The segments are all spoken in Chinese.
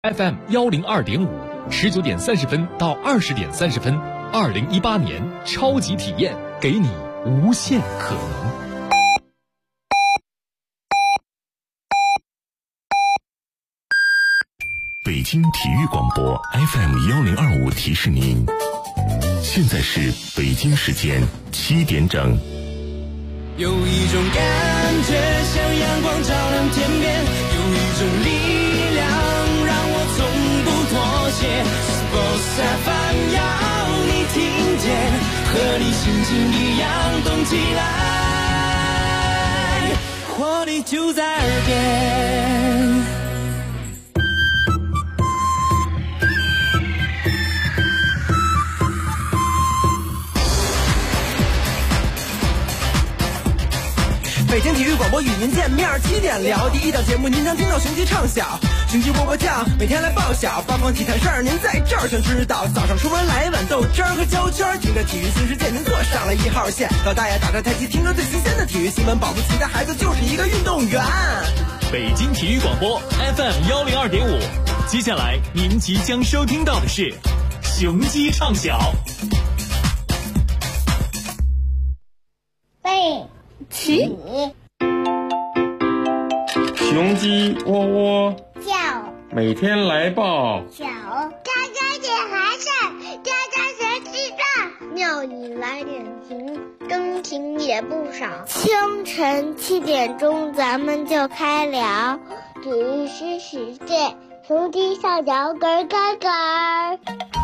FM102.5，19点30分到20点30分，2018年超级体验，给你无限可能。 北京体育广播 FM1025提示您，现在是北京时间7点整。 有一种感觉像阳光照亮天边，有一种力量让我从不妥协。Sports FM 要你听见，和你心情一样动起来，活力就在耳边。北京体育广播与您见面，7点聊第一档节目，您将听到雄鸡唱晓，雄鸡波波酱，每天来报晓，八方体坛事儿您在这儿全知道。早上出门来碗豆汁儿和焦圈，听着体育新世界，您坐上了1号线。老大爷打着太极，听着最新鲜的体育新闻，保不齐的孩子就是一个运动员。 北京体育广播 FM102.5，接下来您即将收听到的是雄鸡唱晓。 背起雄鸡窝窝叫， 每天来报小家家点孩子，家家学记账，庙里来点情，灯情也不少。清晨7点钟，咱们就开聊体育新世界，雄鸡上脚咯咯咯。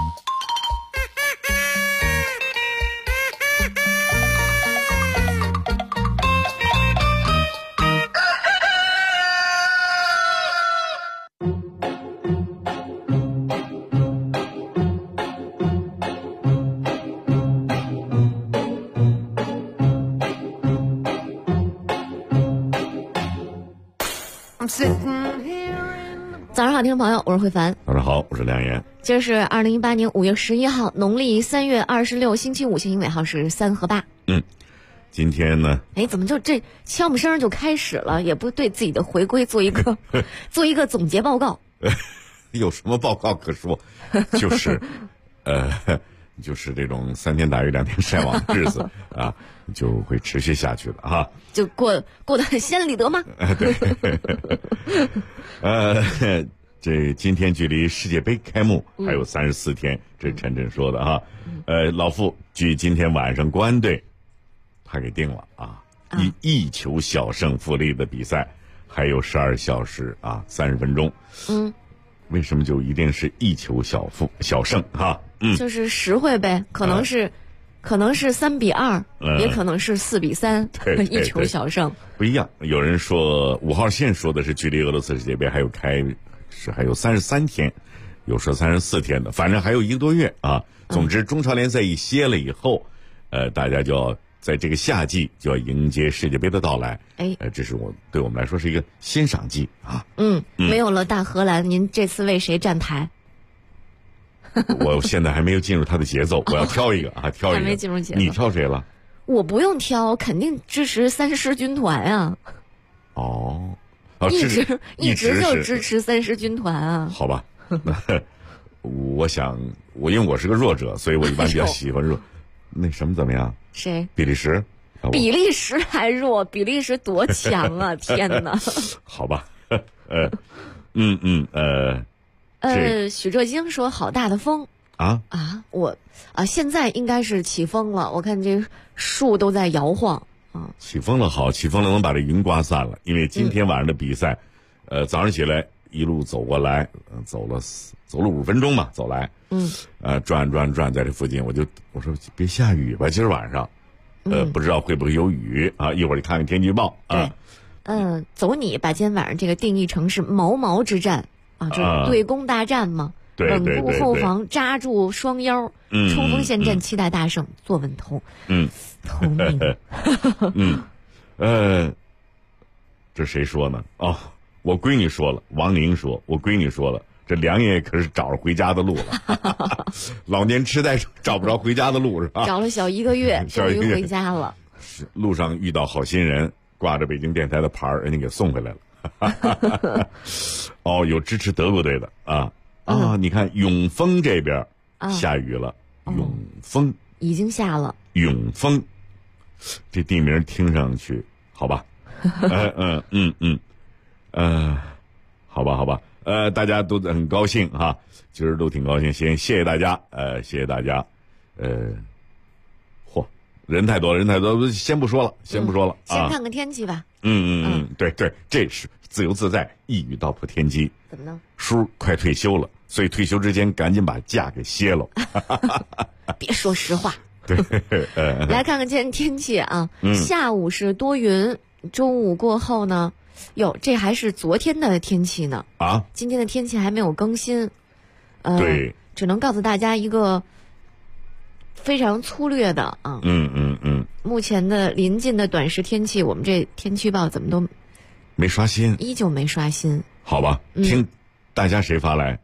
早上好，听众朋友，我是慧凡。 早上好，我是梁岩。 今儿是2018年5月11号，农历3月26，星期五，星期尾号是3和8。 今天呢？ 怎么就这悄没声就开始了？也不对自己的回归做一个总结报告。 有什么报告可说？就是就是这种3天打鱼2天晒网的日子啊，就会持续下去的啊。 就过得很心安理得吗？ 对。这今天距离世界杯开幕还有34天，这是陈真说的啊。老傅，据今天晚上国安队他给定了啊，一球小胜富力的比赛还有12小时啊30分钟。为什么就一定是一球小胜啊？ 就是实惠呗，可能是3-2，也可能是4-3，一球小胜不一样。有人说5号线说的是距离俄罗斯世界杯还有33天，有说34天的，反正还有1个多月啊。总之，中超联赛一歇了以后，大家就要在这个夏季就要迎接世界杯的到来。这是对我们来说是一个欣赏季啊。 没有了大荷兰，您这次为谁站台？ 我现在还没有进入他的节奏，我要挑一个啊，挑一个。 还没进入节奏， 你挑谁了？ 我不用挑，肯定支持3狮军团啊。一直就支持3狮军团啊。 好吧，我想因为我是个弱者，所以我一般比较喜欢弱。那什么怎么样？ 谁？ 比利时。 比利时还弱，比利时多强啊！天哪！ 好吧， 许浙京说好大的风现在应该是起风了，我看这树都在摇晃啊。 起风了好，起风了能把这云刮散了，因为今天晚上的比赛，早上起来一路走过来，走了5分钟嘛，走来，转在这附近，我说别下雨吧，今儿晚上，不知道会不会有雨啊？一会儿你看看天气预报啊。 走你把今天晚上这个定义成是毛之战啊，这对攻大战嘛，稳固后防，扎住双腰，冲锋陷阵，期待大胜，坐稳头命。 这谁说呢？我闺女说了，王宁说，我闺女说了，这梁爷可是找着回家的路了。老年痴呆找不着回家的路是吧？ 找了小1个月，终于回家了。 路上遇到好心人，挂着北京电台的牌儿，人家给送回来了。 哦，有支持德国队的啊啊！你看永丰这边下雨了，永丰已经下了。 永丰，这地名听上去好吧？好吧，大家都很高兴哈，今儿都挺高兴，谢谢大家，谢谢大家，人太多，先不说了，先看看天气吧。 对，这是自由自在，一语道破天机。 怎么呢？ 叔快退休了，所以退休之前赶紧把假给歇了。 别说实话。 对， 来看看今天天气啊，下午是多云，中午过后呢，这还是昨天的天气呢啊，今天的天气还没有更新， 对， 只能告诉大家一个非常粗略的啊，目前的临近的短时天气，我们这天气预报怎么都没刷新， 依旧没刷新。 好吧，听大家谁发来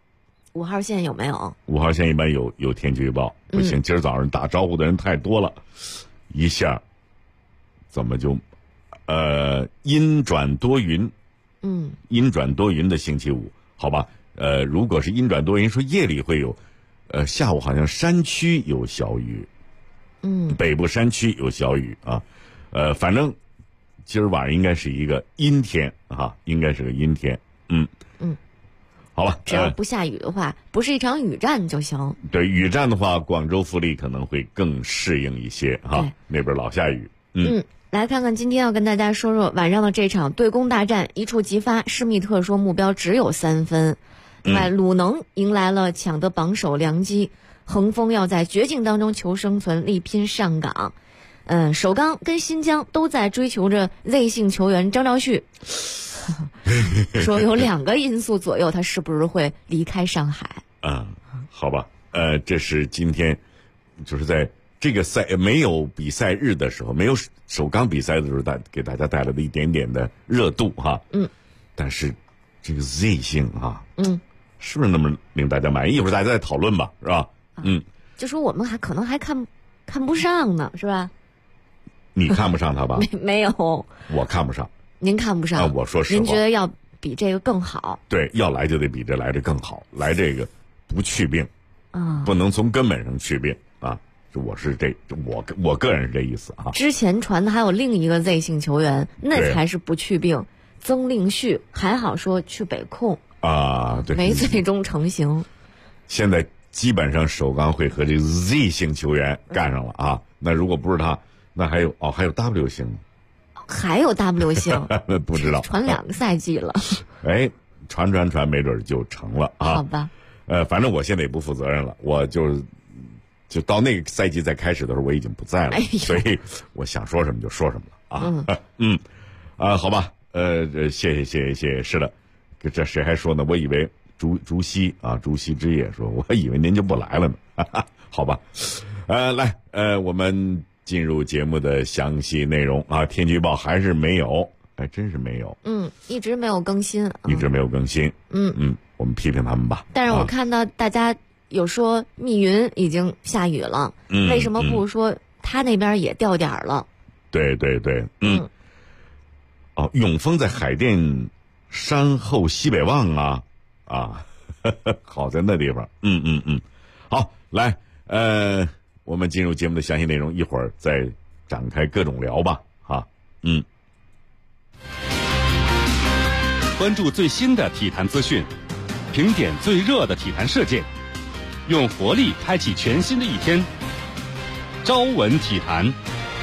？5号线有没有 ？5号线一般有天气预报，不行，今儿早上打招呼的人太多了，一下怎么就阴转多云？阴转多云的星期五，好吧？如果是阴转多云，说夜里会有，下午好像山区有小雨，北部山区有小雨啊，反正今儿晚上应该是一个阴天啊，应该是个阴天，好吧， 只要不下雨的话，不是一场雨战就行。 对，雨战的话，广州富力可能会更适应一些哈，那边老下雨。 来看看今天要跟大家说说晚上的这场对攻大战，一触即发。施密特说目标只有3分。另外，鲁能迎来了抢得榜首良机，恒丰要在绝境当中求生存，力拼上港。首钢跟新疆都在追求着 Z 姓球员张兆旭。说有2个因素左右，他是不是会离开上海？ 好吧，这是今天就是在这个没有比赛日的时候，没有首钢比赛的时候，给大家带来的一点点的热度哈。但是这个 Z 姓啊，是不是那么令大家满意？一会儿大家再讨论吧，是吧？ 就说我们可能还看不上呢，是吧？ 你看不上他吧？ 没有， 我看不上。 您看不上我说实话， 您觉得要比这个更好？ 对，要来就得比这来的更好，来这个不去病不能从根本上去病啊！我个人是这意思啊。 之前传的还有另一个 Z 姓球员，那才是不去病，曾令旭还好说去北控啊，对， 没最终成型。 现在基本上首钢会和这个 Z 姓球员干上了啊！那如果不是他，那还有 W 姓呢。 还有 W 姓不知道传2个赛季了。 传没准就成了啊。 好吧。 反正我现在也不负责任了，我就到那个赛季再开始的时候，我已经不在了，所以我想说什么就说什么了啊。好吧，谢谢，是的，这谁还说呢？我以为竹溪之夜说，我以为您就不来了呢。好吧，来，我们进入节目的详细内容啊，天气预报还是没有，真是没有， 一直没有更新， 我们批评他们吧。 但是我看到大家有说密云已经下雨了，为什么不说他那边也掉点儿了？ 对，永丰在海淀山后西北望啊，好在那地方，好，来，我们进入节目的详细内容，一会儿再展开各种聊吧，哈， 关注最新的体坛资讯，评点最热的体坛事件，用活力开启全新的一天。朝闻体坛。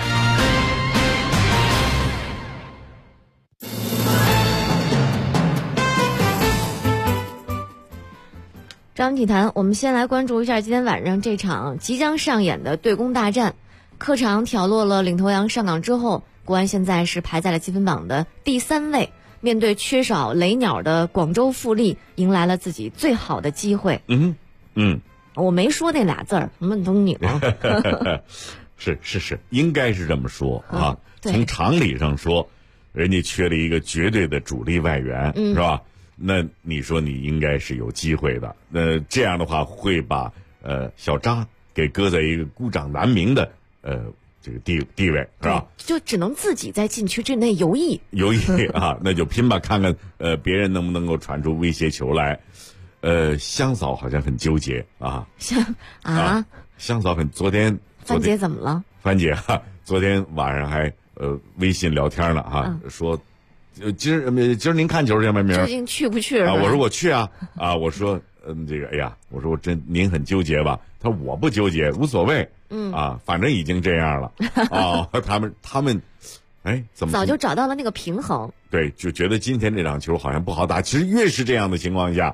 朝闻体坛，我们先来关注一下今天晚上这场即将上演的对攻大战。客场挑落了领头羊上港之后，国安现在是排在了积分榜的第3位。面对缺少雷鸟的广州富力，迎来了自己最好的机会。我没说那俩字儿，什么东你了？ 是，应该是这么说啊。从常理上说，人家缺了一个绝对的主力外援，是吧？那你说你应该是有机会的。这样的话会把小扎给搁在一个孤掌难鸣的这个地位是吧？ 就只能自己在禁区之内游弋啊，那就拼吧，看看别人能不能够传出威胁球来。香嫂好像很纠结啊。香嫂昨天范姐怎么了？ 范姐昨天晚上还微信聊天了哈，说今儿您看球去吗？明儿究竟去不去啊？我说我去啊我说这个哎呀，我说您很纠结吧？他说我不纠结，无所谓。反正已经这样了他们怎么早就找到了那个平衡？ 对，就觉得今天这场球好像不好打。其实越是这样的情况下，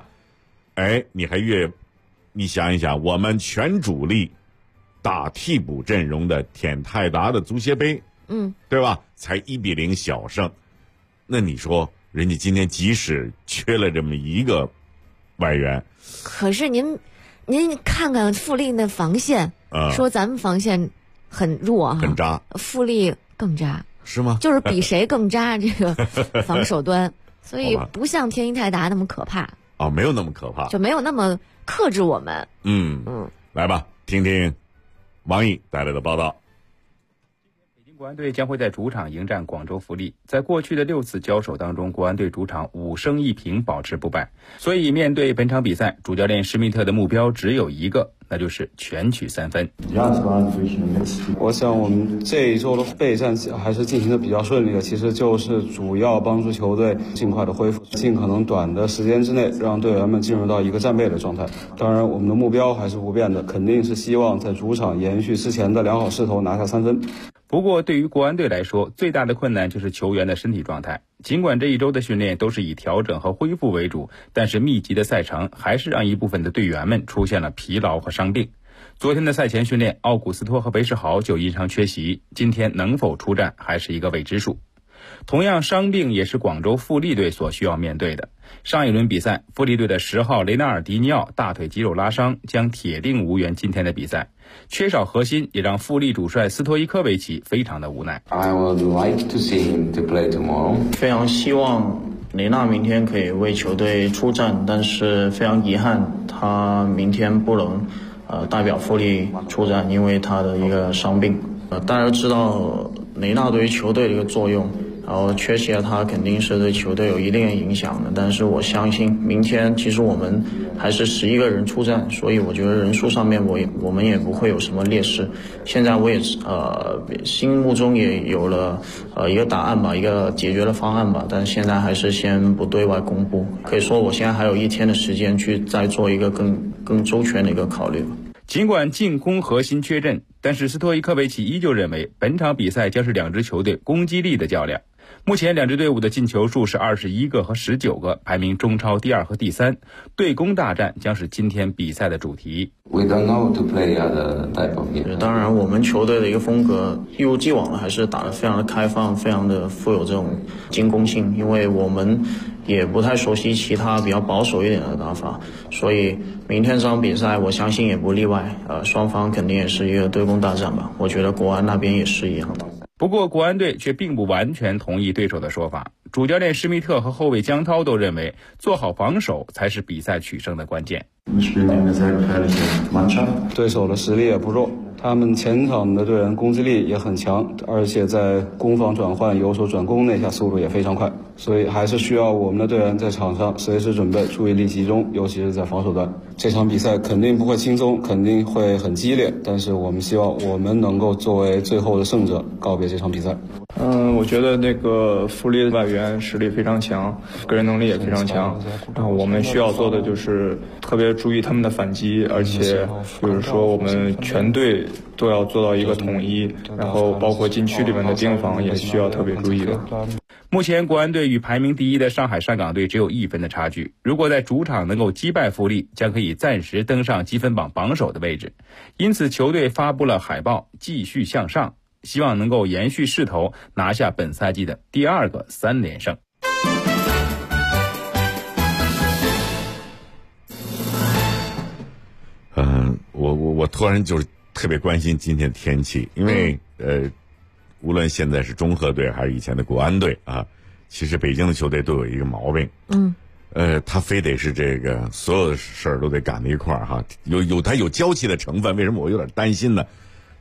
你想一想，我们全主力打替补阵容的舔泰达的足协杯，对吧？才1-0小胜。那你说人家今天即使缺了这么一个外援， 可是您看看富力那防线，说咱们防线很弱很渣， 富力更渣， 是吗？ 就是比谁更渣这个防守端，所以不像天一泰达那么可怕。 没有那么可怕， 就没有那么克制我们。 来吧，听听王毅带来的报道。 北京国安队将会在主场迎战广州富力。在过去的6次交手当中，国安队主场5胜1平，保持不败。所以面对本场比赛，主教练施密特的目标只有一个，那就是全取3分。 我想我们这一周的备战还是进行的比较顺利的，其实就是主要帮助球队尽快的恢复，尽可能短的时间之内让队员们进入到一个战备的状态。当然我们的目标还是不变的，肯定是希望在主场延续之前的良好势头，拿下3分。 不过对于国安队来说，最大的困难就是球员的身体状态。尽管这一周的训练都是以调整和恢复为主，但是密集的赛程还是让一部分的队员们出现了疲劳和伤病。昨天的赛前训练，奥古斯托和韦世豪就因伤缺席，今天能否出战还是一个未知数。同样，伤病也是广州富力队所需要面对的。上一轮比赛，富力队的10号雷纳尔迪尼奥大腿肌肉拉伤，将铁定无缘今天的比赛。缺少核心，也让富力主帅斯托伊科维奇非常的无奈。 I would like to see him to play tomorrow. 非常希望雷纳明天可以为球队出战，但是非常遗憾，他明天不能代表富力出战，因为他的一个伤病。大家知道雷纳对于球队的一个作用，然后缺席了他肯定是对球队有一定的影响的。但是我相信明天其实我们还是11个人出战，所以我觉得人数上面我们也不会有什么劣势。现在我也心目中也有了一个答案吧，一个解决的方案吧，但现在还是先不对外公布。可以说我现在还有1天的时间去再做一个更周全的一个考虑吧。 尽管进攻核心缺阵，但是斯托伊科维奇依旧认为本场比赛将是两支球队攻击力的较量。目前两支队伍的进球数是21个和19个，排名中超第2和第3。对攻大战将是今天比赛的主题。 We don't know to play other type of game. 当然，我们球队的一个风格一如既往的还是打得非常的开放，非常的富有这种进攻性，因为我们也不太熟悉其他比较保守一点的打法，所以明天这场比赛我相信也不例外。双方肯定也是一个对攻大战吧，我觉得国安那边也是一样的。 不过国安队却并不完全同意对手的说法，主教练施密特和后卫江涛都认为做好防守才是比赛取胜的关键。 对手的实力也不弱，他们前场的队员攻击力也很强，而且在攻防转换、由守转攻那下速度也非常快，所以还是需要我们的队员在场上随时准备，注意力集中，尤其是在防守端。这场比赛肯定不会轻松，肯定会很激烈，但是我们希望我们能够作为最后的胜者告别这场比赛。 我觉得那个富力的外援实力非常强，个人能力也非常强，然后我们需要做的就是特别注意他们的反击，而且就是说我们全队都要做到一个统一，然后包括禁区里面的盯防也需要特别注意的。 目前国安队与排名第1的上海上港队只有1分的差距，如果在主场能够击败富力，将可以暂时登上积分榜榜首的位置。因此球队发布了海报，继续向上，希望能够延续势头，拿下本赛季的第2个3连胜。 我突然就是特别关心今天的天气，因为无论现在是中赫队还是以前的国安队啊，其实北京的球队都有一个毛病，他非得是这个所有的事儿都得赶在一块儿哈，他有娇气的成分。为什么我有点担心呢？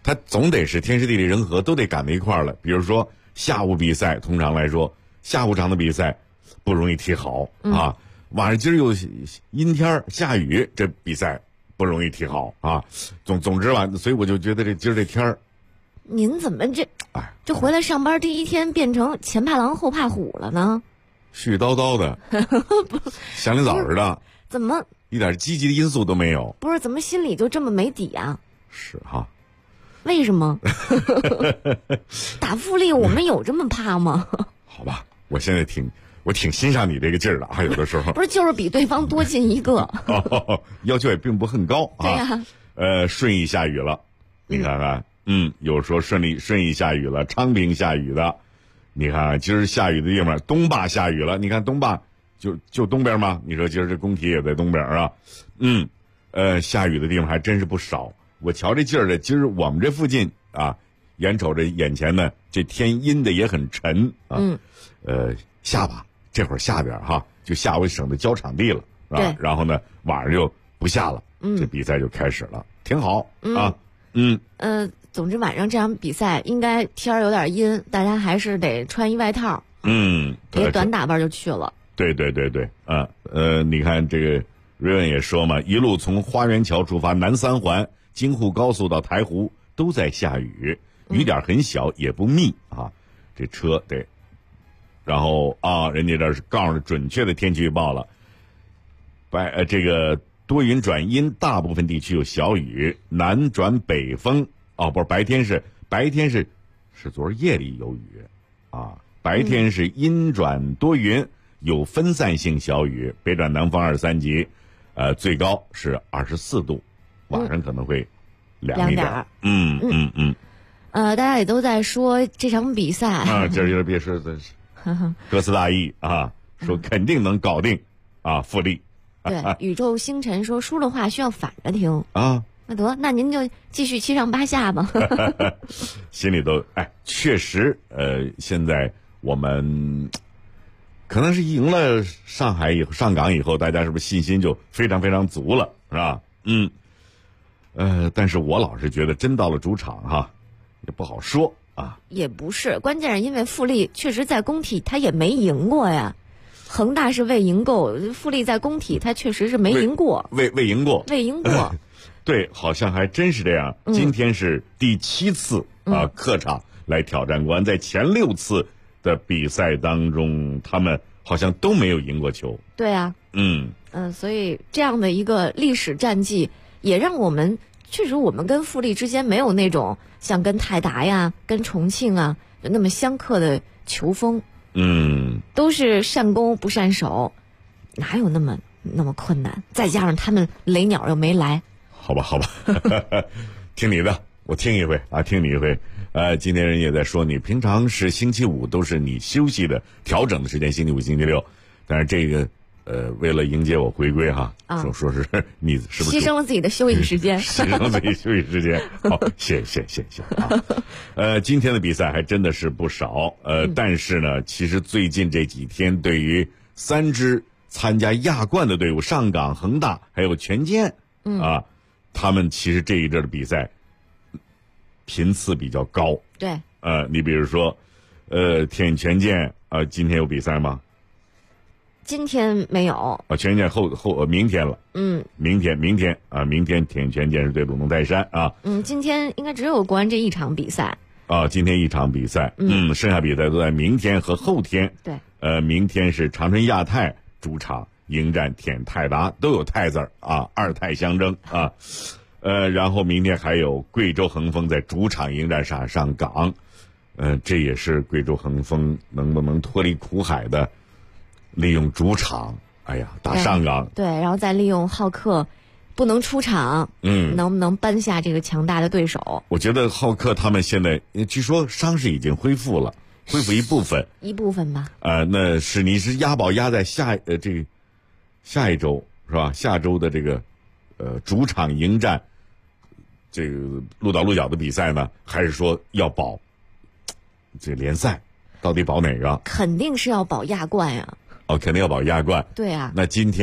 它总得是天时地利人和都得赶到一块儿了。比如说下午比赛，通常来说下午场的比赛不容易踢好啊。晚上今儿又阴天下雨，这比赛不容易踢好啊。总之吧，所以我就觉得今儿这天儿， 您怎么这回来上班第一天变成前怕狼后怕虎了呢？ 絮叨叨的，祥林嫂似的， 怎么一点积极的因素都没有？ 不是，怎么心里就这么没底啊？ 是哈。 为什么？打富力我们有这么怕吗？ 好吧，我现在挺欣赏你这个劲儿的啊，有的时候不是就是比对方多进一个， 要求也并不很高啊。 对呀， 顺义下雨了，你看看，有说顺义下雨了，昌平下雨的，你看今儿下雨的地方，东坝下雨了，你看东坝就东边吗？你说今儿这工体也在东边啊，下雨的地方还真是不少。我瞧这劲儿的，今儿我们这附近啊，眼瞅着眼前呢，这天阴的也很沉啊。下吧，这会儿下点哈，就下回省得交场地了，是吧？然后呢，晚上就不下了，这比赛就开始了，挺好啊。 总之晚上这场比赛应该天儿有点阴，大家还是得穿一外套，别短打扮就去了。 对，你看这个瑞文也说嘛，一路从花园桥出发，南三环、京沪高速到台湖都在下雨，雨点很小也不密啊，这车得。然后人家这是告诉准确的天气预报了，这个多云转阴，大部分地区有小雨，南转北风。不是白天是昨儿夜里有雨啊，白天是阴转多云，有分散性小雨，北转南风2、3级，最高是24度，晚上可能会凉一点。 大家也都在说这场比赛啊，今儿别说的歌词大意啊，说肯定能搞定啊，富力。 对，宇宙星辰说输的话需要反着听啊。 那得，那您就继续7上8下吧。 心里都确实，现在我们可能是赢了上港以后，大家是不是信心就非常非常足了，是吧？但是我老是觉得真到了主场哈，也不好说啊。 也不是，关键是因为富力确实在工体他也没赢过呀。恒大是未赢够，富力在工体他确实是没赢过， 未赢过。 对， 好像还真是这样。今天是第7次客场来挑战国安，在前6次的比赛当中，他们好像都没有赢过球。 对啊，所以这样的一个历史战绩，也让我们确实我们跟富力之间没有那种像跟泰达呀、跟重庆啊那么相克的球风。都是善攻不善守，哪有那么困难？再加上他们雷鸟又没来。 好吧，听你的，我听一回啊，听你一回。今天人也在说，你平常是星期五都是你休息的调整的时间，星期五、星期六，但是这个为了迎接我回归哈，说是你是不是牺牲了自己的休息时间？ 牺牲自己休息时间，好，谢谢啊。今天的比赛还真的是不少，但是呢，其实最近这几天对于3支参加亚冠的队伍，上港、恒大还有权健他们其实这一阵的比赛频次比较高。 对， 你比如说，天宇权健今天有比赛吗？ 今天没有。 权健明天了。明天天宇权健是对鲁能泰山啊。 今天应该只有国安这一场比赛。 今天一场比赛。剩下比赛都在明天和后天。 对。 明天是长春亚泰主场迎战天泰达，都有泰字啊，2泰相争啊。然后明天还有贵州恒丰在主场迎战上港。这也是贵州恒丰能不能脱离苦海的，利用主场，打上港。 对，然后再利用浩克不能出场，能不能扳下这个强大的对手？我觉得浩克他们现在据说伤势已经恢复了，恢复一部分吧。 那是你是押宝押在下一周是吧？下周的这个主场迎战这个鹿岛鹿角的比赛呢，还是说要保这联赛？到底保哪个？ 肯定是要保亚冠呀。 肯定要保亚冠。 对啊。 那今天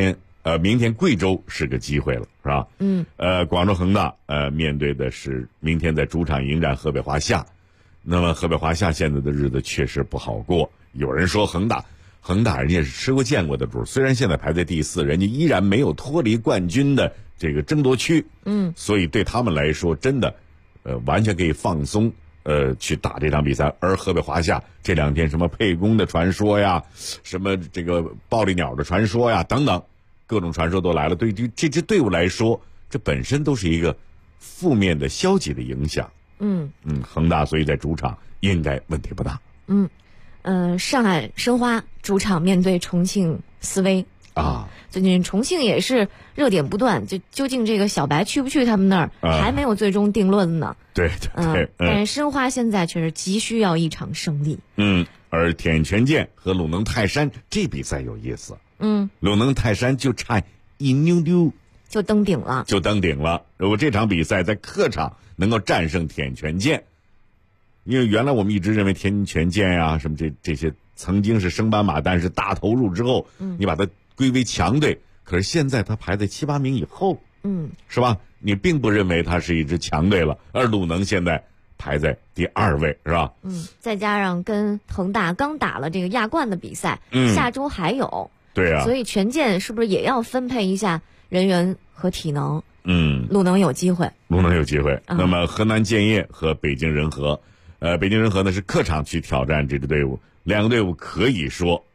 明天贵州是个机会了，是吧？广州恒大面对的是明天在主场迎战河北华夏。那么河北华夏现在的日子确实不好过。有人说恒大人家是吃过见过的主，虽然现在排在第4，人家依然没有脱离冠军的这个争夺区。所以对他们来说，真的完全可以放松去打这场比赛。而河北华夏这2天什么沛公的传说呀，什么这个暴力鸟的传说呀等等，各种传说都来了。对于这支队伍来说，这本身都是一个负面的消极的影响。恒大所以在主场应该问题不大。 上海申花主场面对重庆斯威啊，最近重庆也是热点不断，就究竟这个小白去不去他们那儿还没有最终定论呢。 对， 但是申花现在确实急需要一场胜利。 而田全健和鲁能泰山这比赛有意思。鲁能泰山就差一丢丢就登顶了。 如果这场比赛在客场能够战胜田全健，因为原来我们一直认为田全健呀什么这些曾经是升班马，但是大投入之后，你把它归为强队，可是现在他排在7、8名以后，是吧？你并不认为他是一支强队了。而鲁能现在排在第2位，是吧？ 再加上跟恒大刚打了这个亚冠的比赛，下周还有。 对啊， 所以全健是不是也要分配一下人员和体能？鲁能有机会。 那么河南建业和北京人和，北京人和呢是客场去挑战这支队伍。2个队伍可以说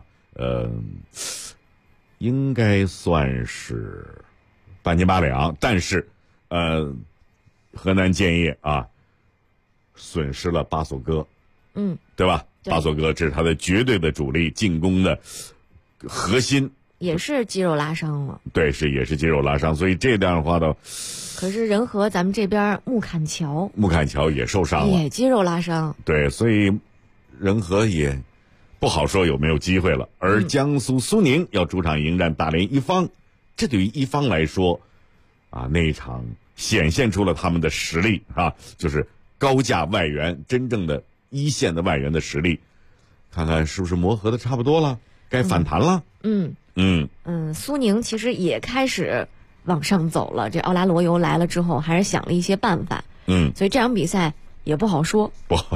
应该算是半斤八两，但是河南建业损失了巴索戈，对吧？巴索戈这是他的绝对的主力，进攻的核心， 也是肌肉拉伤了。 对，也是肌肉拉伤，所以这样的话呢， 可是人和咱们这边穆坎乔也受伤了， 也肌肉拉伤。 对，所以人和也不好说有没有机会了。而江苏苏宁要主场迎战大连一方，这对于一方来说那一场显现出了他们的实力就是高价外援，真正的一线的外援的实力，看看是不是磨合的差不多了，该反弹了。 苏宁其实也开始往上走了，这奥拉罗尤来了之后还是想了一些办法。所以这场比赛也不好说。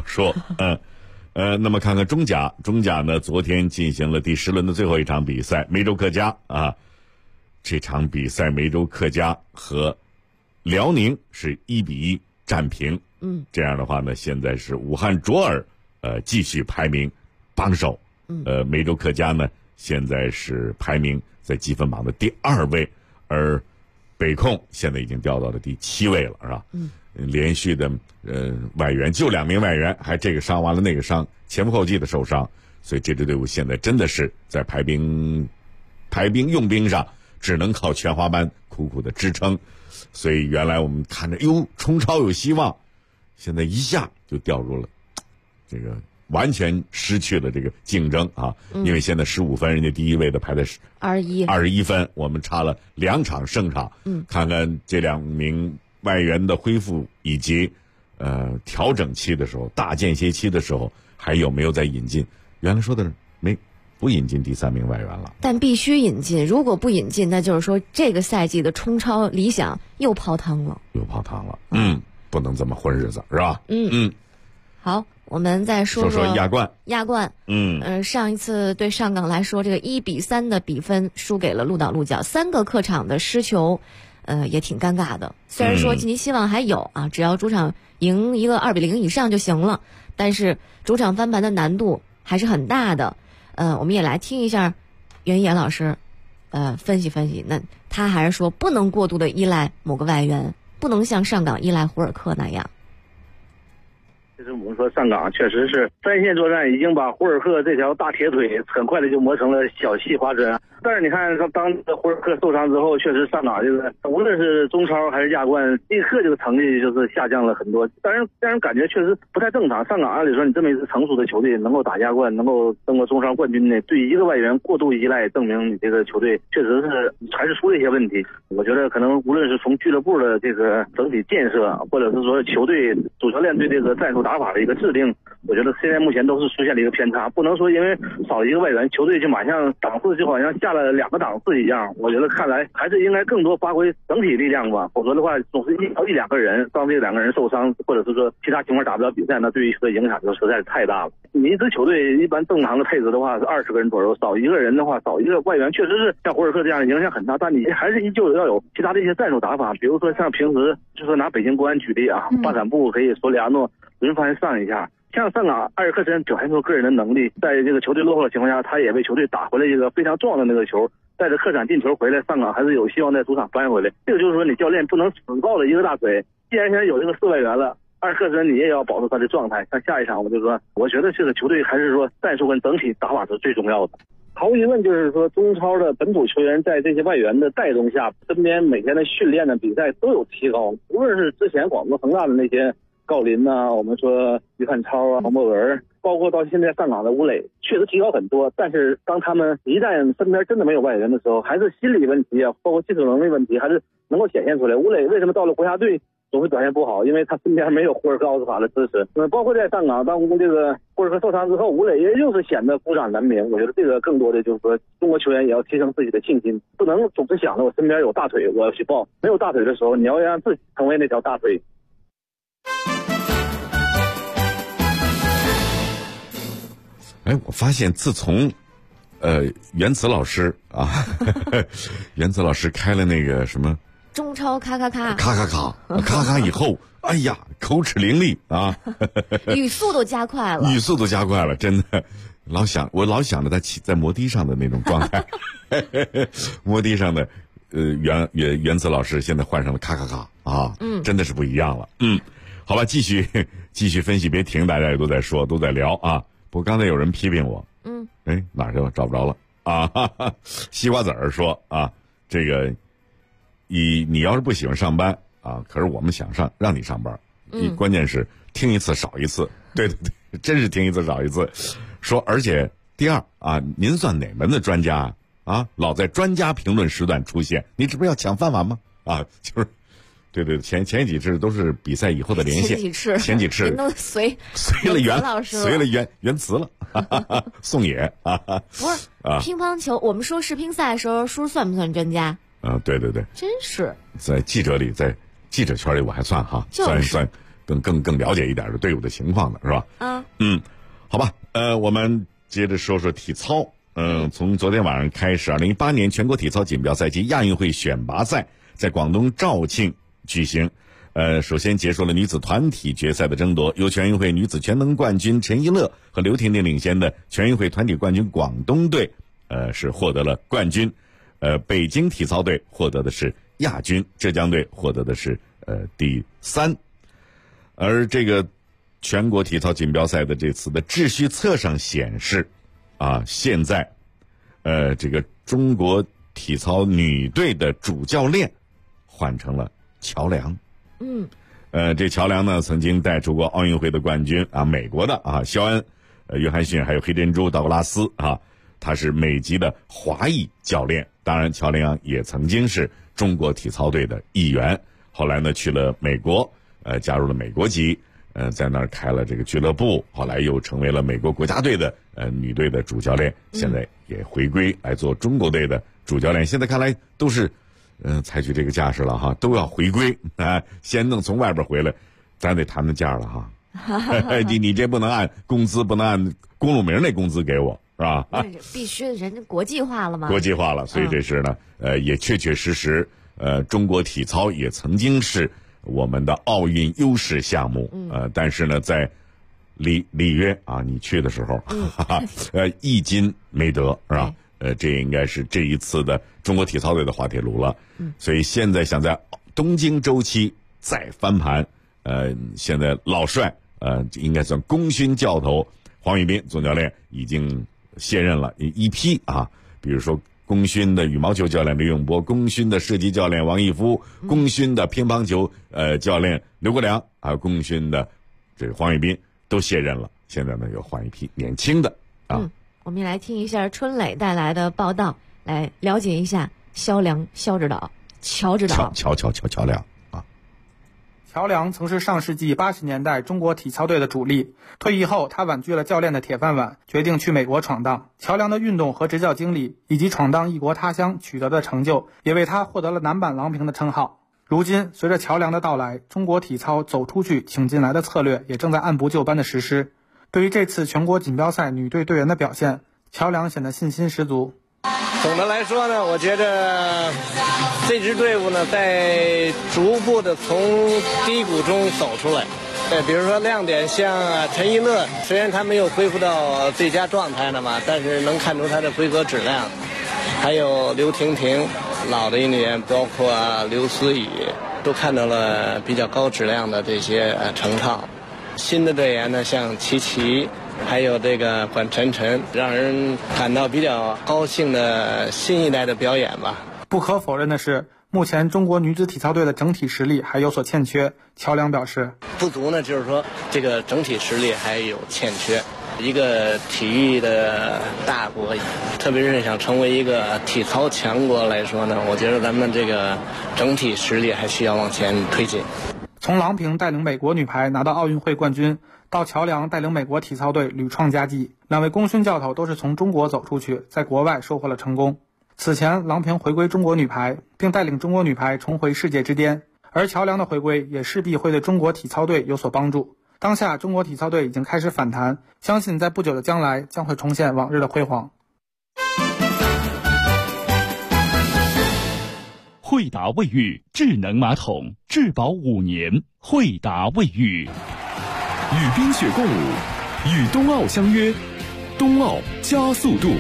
那么看看中甲呢，昨天进行了第10轮的最后一场比赛，梅州客家这场比赛梅州客家和辽宁是1-1战平。这样的话呢，现在是武汉卓尔继续排名榜首。梅州客家呢现在是排名在积分榜的第2位，而北控现在已经掉到了第7位了，是吧？连续的外援就2名外援，还这个伤完了那个伤，前仆后继的受伤，所以这支队伍现在真的是在排兵用兵上只能靠全华班苦苦的支撑。所以原来我们看着冲超有希望，现在一下就掉入了这个完全失去了这个竞争因为现在15分，人家第1位的排在21分，我们差了2场胜场。看看这2名外援的恢复以及调整期的时候，大间歇期的时候还有没有再引进？原来说的是不引进第3名外援了， 但必须引进，如果不引进，那就是说这个赛季的冲超理想又泡汤了。 不能这么混日子，是吧？ 好，我们再说亚冠。 上一次对上港来说，这个1-3的比分输给了鹿岛鹿角，3个客场的失球，也挺尴尬的。虽然说晋级希望还有只要主场赢一个2-0以上就行了，但是主场翻盘的难度还是很大的。我们也来听一下袁野老师分析分析。那他还是说不能过度的依赖某个外援，不能像上港依赖胡尔克那样。 其实我们说上港确实是3线作战已经把胡尔克这条大铁腿很快的就磨成了小细花针。但是你看当胡尔克受伤之后，确实上港就是无论是中超还是亚冠，立刻这个成绩就是下降了很多。当然让人感觉确实不太正常。上港按理说你这么一支成熟的球队能够打亚冠，能够争过中超冠军的，对一个外援过度依赖，证明你这个球队确实是还是出了一些问题。我觉得可能无论是从俱乐部的这个整体建设，或者是说球队主教练对这个战术打法的一个制定， 我觉得现在目前都是出现了一个偏差，不能说因为少一个外援，球队就马上档次就好像下了2个档次一样。我觉得看来还是应该更多发挥整体力量吧，否则的话总是一两个人，当这2个人受伤，或者是说其他情况打不了比赛，那对于的影响就实在是太大了。你一支球队一般正常的配置的话是20个人左右，少一个人的话，少一个外援确实是像胡尔克这样的影响很大，但你还是依旧要有其他的一些战术打法，比如说像平时就说拿北京国安举例啊，巴坎布可以索里亚诺轮番上一下。像上港埃尔克森表现出个人的能力，在这个球队落后的情况下，他也为球队打回了一个非常重要的那个球，带着客场进球回来，上港还是有希望在主场翻回来。这个就是说你教练不能死抱着一个大腿，既然现在有这个4外援了，埃尔克森你也要保持他的状态。像下一场我就说，我觉得这个球队还是说战术跟整体打法是最重要的。毫无疑问，就是说中超的本土球员在这些外援的带动下，身边每天的训练的比赛都有提高。无论是之前广州恒大的那些郜林呐，我们说于汉超啊、黄博文，包括到现在上港的吴磊，确实提高很多。但是当他们一旦身边真的没有外援的时候，还是心理问题啊，包括技术能力问题，还是能够显现出来。吴磊为什么到了国家队总是表现不好？因为他身边没有胡尔克、奥斯卡的支持。包括在上港，当这个胡尔克受伤之后，吴磊也就是显得孤掌难鸣。我觉得这个更多的就是说，中国球员也要提升自己的信心，不能总是想着我身边有大腿，我要去抱。没有大腿的时候，你要让自己成为那条大腿。 哎，我发现自从袁慈老师啊，袁慈老师开了那个什么中超咔咔咔咔咔咔咔咔以后，哎呀，口齿伶俐啊， 语速都加快了， 语速都加快了，真的。我老想着他骑在摩的上的那种状态，摩的上的袁慈老师现在换上了咔咔咔啊，真的是不一样了。好吧，继续分析，别停，大家也都在说，都在聊啊。不过刚才有人批评我，哪儿去了？找不着了啊！西瓜子儿说啊，这个你要是不喜欢上班啊，可是我们想让你上班，关键是听一次少一次，对，真是听一次少一次。说而且第二啊，您算哪门的专家啊？老在专家评论时段出现，你这不是要抢饭碗吗？啊，就是。对，前几次都是比赛以后的连线，前几次都随了袁慈了，宋野啊， 不是乒乓球，我们说世乒赛的时候，叔算不算专家？ 对， 真是在记者里，在记者圈里我还算哈，算更了解一点的队伍的情况的是吧？好吧，我们接着说说体操，从昨天晚上开始，2018年全国体操锦标赛及亚运会选拔赛在广东肇庆举行，首先结束了女子团体决赛的争夺，由全运会女子全能冠军陈一乐和刘婷婷领衔的全运会团体冠军广东队，是获得了冠军，北京体操队获得的是亚军，浙江队获得的是第3，而这个全国体操锦标赛的这次的秩序册上显示，现在，这个中国体操女队的主教练换成了乔梁，这乔梁呢曾经带出过奥运会的冠军美国的肖恩、约翰逊还有黑珍珠道格拉斯他是美籍的华裔教练。当然乔梁也曾经是中国体操队的一员，后来呢去了美国，加入了美国籍，在那儿开了这个俱乐部，后来又成为了美国国家队的女队的主教练，现在也回归来做中国队的主教练。现在看来都是采取这个架势了哈，都要回归先弄从外边回来，咱得谈谈价了哈。你这不能按工资，不能按公路名那工资给我是吧？ 必须人家国际化了吗？ 国际化了，所以这是呢，也确确实实，中国体操也曾经是我们的奥运优势项目，但是呢，在里约你去的时候，一金没得是吧？这应该是这一次的中国体操队的滑铁卢了，所以现在想在东京周期再翻盘，现在老帅应该算功勋教头黄宇斌总教练已经卸任了一批比如说功勋的羽毛球教练刘永波，功勋的射击教练王义夫，功勋的乒乓球教练刘国梁，还有功勋的这个黄宇斌都卸任了，现在呢又换一批年轻的我们来听一下春磊带来的报道，来了解一下肖指导、乔指导。 乔梁乔梁曾是上世纪80年代中国体操队的主力，退役后他婉拒了教练的铁饭碗，决定去美国闯荡。乔梁的运动和执教经历以及闯荡异国他乡取得的成就，也为他获得了男版郎平的称号。如今随着乔梁的到来，中国体操走出去请进来的策略也正在按部就班的实施。对于这次全国锦标赛女队队员的表现，乔梁显得信心十足。 总的来说呢，我觉得这支队伍呢在逐步的从低谷中走出来。比如说亮点像陈一乐，虽然他没有恢复到最佳状态了嘛，但是能看出他的规格质量。还有刘婷婷，老的运动员包括刘思雨，都看到了比较高质量的这些成套。新的队员呢，像齐齐。还有这个管晨晨，让人感到比较高兴的新一代的表演吧。 不可否认的是，目前中国女子体操队的整体实力还有所欠缺。乔梁表示， 不足呢，就是说这个整体实力还有欠缺。一个体育的大国，特别是想成为一个体操强国来说呢，我觉得咱们这个整体实力还需要往前推进。 从郎平带领美国女排拿到奥运会冠军，到乔梁带领美国体操队屡创佳绩，两位功勋教头都是从中国走出去，在国外收获了成功。此前郎平回归中国女排，并带领中国女排重回世界之巅，而乔梁的回归也势必会对中国体操队有所帮助。当下中国体操队已经开始反弹，相信在不久的将来将会重现往日的辉煌。 惠达卫浴智能马桶，质保5年。惠达卫浴与冰雪共舞，与冬奥相约，冬奥加速度。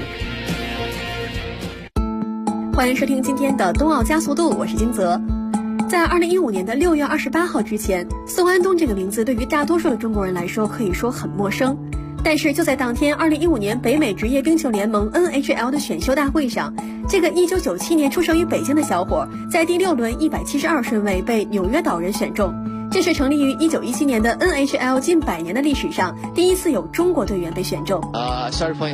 欢迎收听今天的冬奥加速度，我是金泽。在2015年的6月28号之前，宋安东这个名字对于大多数的中国人来说可以说很陌生。但是就在当天，2015年北美职业冰球联盟 NHL 的选秀大会上，这个1997年出生于北京的小伙，在第6轮172顺位被纽约岛人选中。这是成立于1917年的 NHL 近100年的历史上第一次有中国队员被选中。我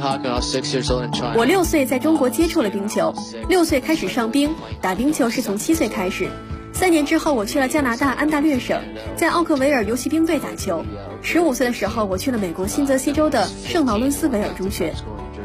6岁在中国接触了冰球，6岁开始上冰，打冰球是从7岁开始。3年之后，我去了加拿大安大略省，在奥克维尔游骑兵队打球。15岁的时候，我去了美国新泽西州的圣劳伦斯维尔中学。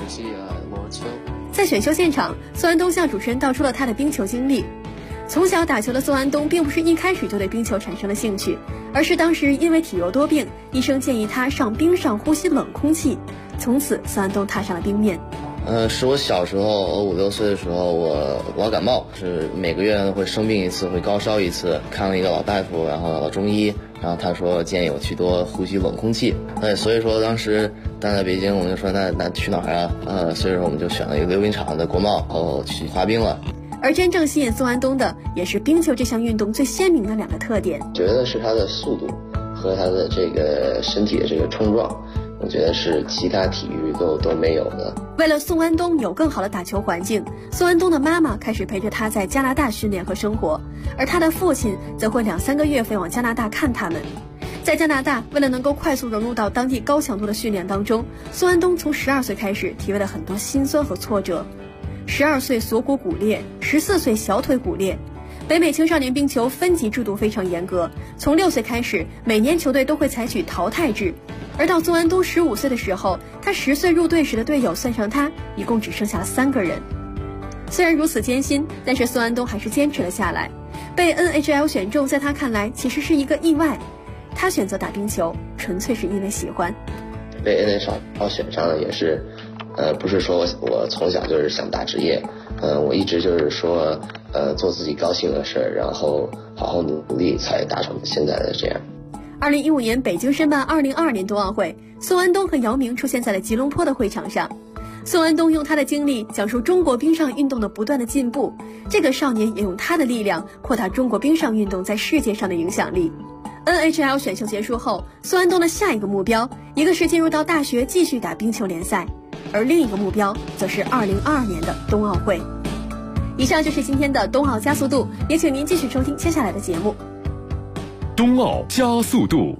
在选秀现场，宋安东向主持人道出了他的冰球经历。从小打球的宋安东并不是一开始就对冰球产生了兴趣，而是当时因为体弱多病，医生建议他上冰上呼吸冷空气。从此，宋安东踏上了冰面。 是我小时候，我5、6岁的时候，我感冒，是每个月会生病一次，会高烧一次，看了一个老大夫，然后老中医，然后他说建议我去多呼吸冷空气。所以说当时待在北京，我们就说那去哪儿啊？所以说我们就选了一个溜冰场的国贸，然后去滑冰了。 而真正吸引宋安东的，也是冰球这项运动最鲜明的2个特点。 觉得是它的速度和它的这个身体的这个冲撞，我觉得是其他体育都没有的。 为了宋安东有更好的打球环境，宋安东的妈妈开始陪着他在加拿大训练和生活，而他的父亲则会2、3个月飞往加拿大看他们。在加拿大，为了能够快速融入到当地高强度的训练当中，宋安东从12岁开始体会了很多辛酸和挫折。12岁锁骨骨裂，14岁小腿骨裂。北美青少年冰球分级制度非常严格，从6岁开始，每年球队都会采取淘汰制。而到宋安东15岁的时候，他10岁入队时的队友算上他，一共只剩下了3个人。虽然如此艰辛，但是宋安东还是坚持了下来。被 NHL 选中，在他看来其实是一个意外。他选择打冰球，纯粹是因为喜欢。 被 NHL 选上了也是，不是说我从小就是想打职业，我一直就是说，做自己高兴的事，然后好好努力，才达成现在的这样。 2015年北京申办2022年冬奥会，宋安东和姚明出现在了吉隆坡的会场上。宋安东用他的经历讲述中国冰上运动的不断的进步，这个少年也用他的力量扩大中国冰上运动在世界上的影响力。NHL 选秀结束后，宋安东的下一个目标，一个是进入到大学继续打冰球联赛，而另一个目标则是2022年的冬奥会。以上就是今天的冬奥加速度，也请您继续收听接下来的节目。 冬奥加速度，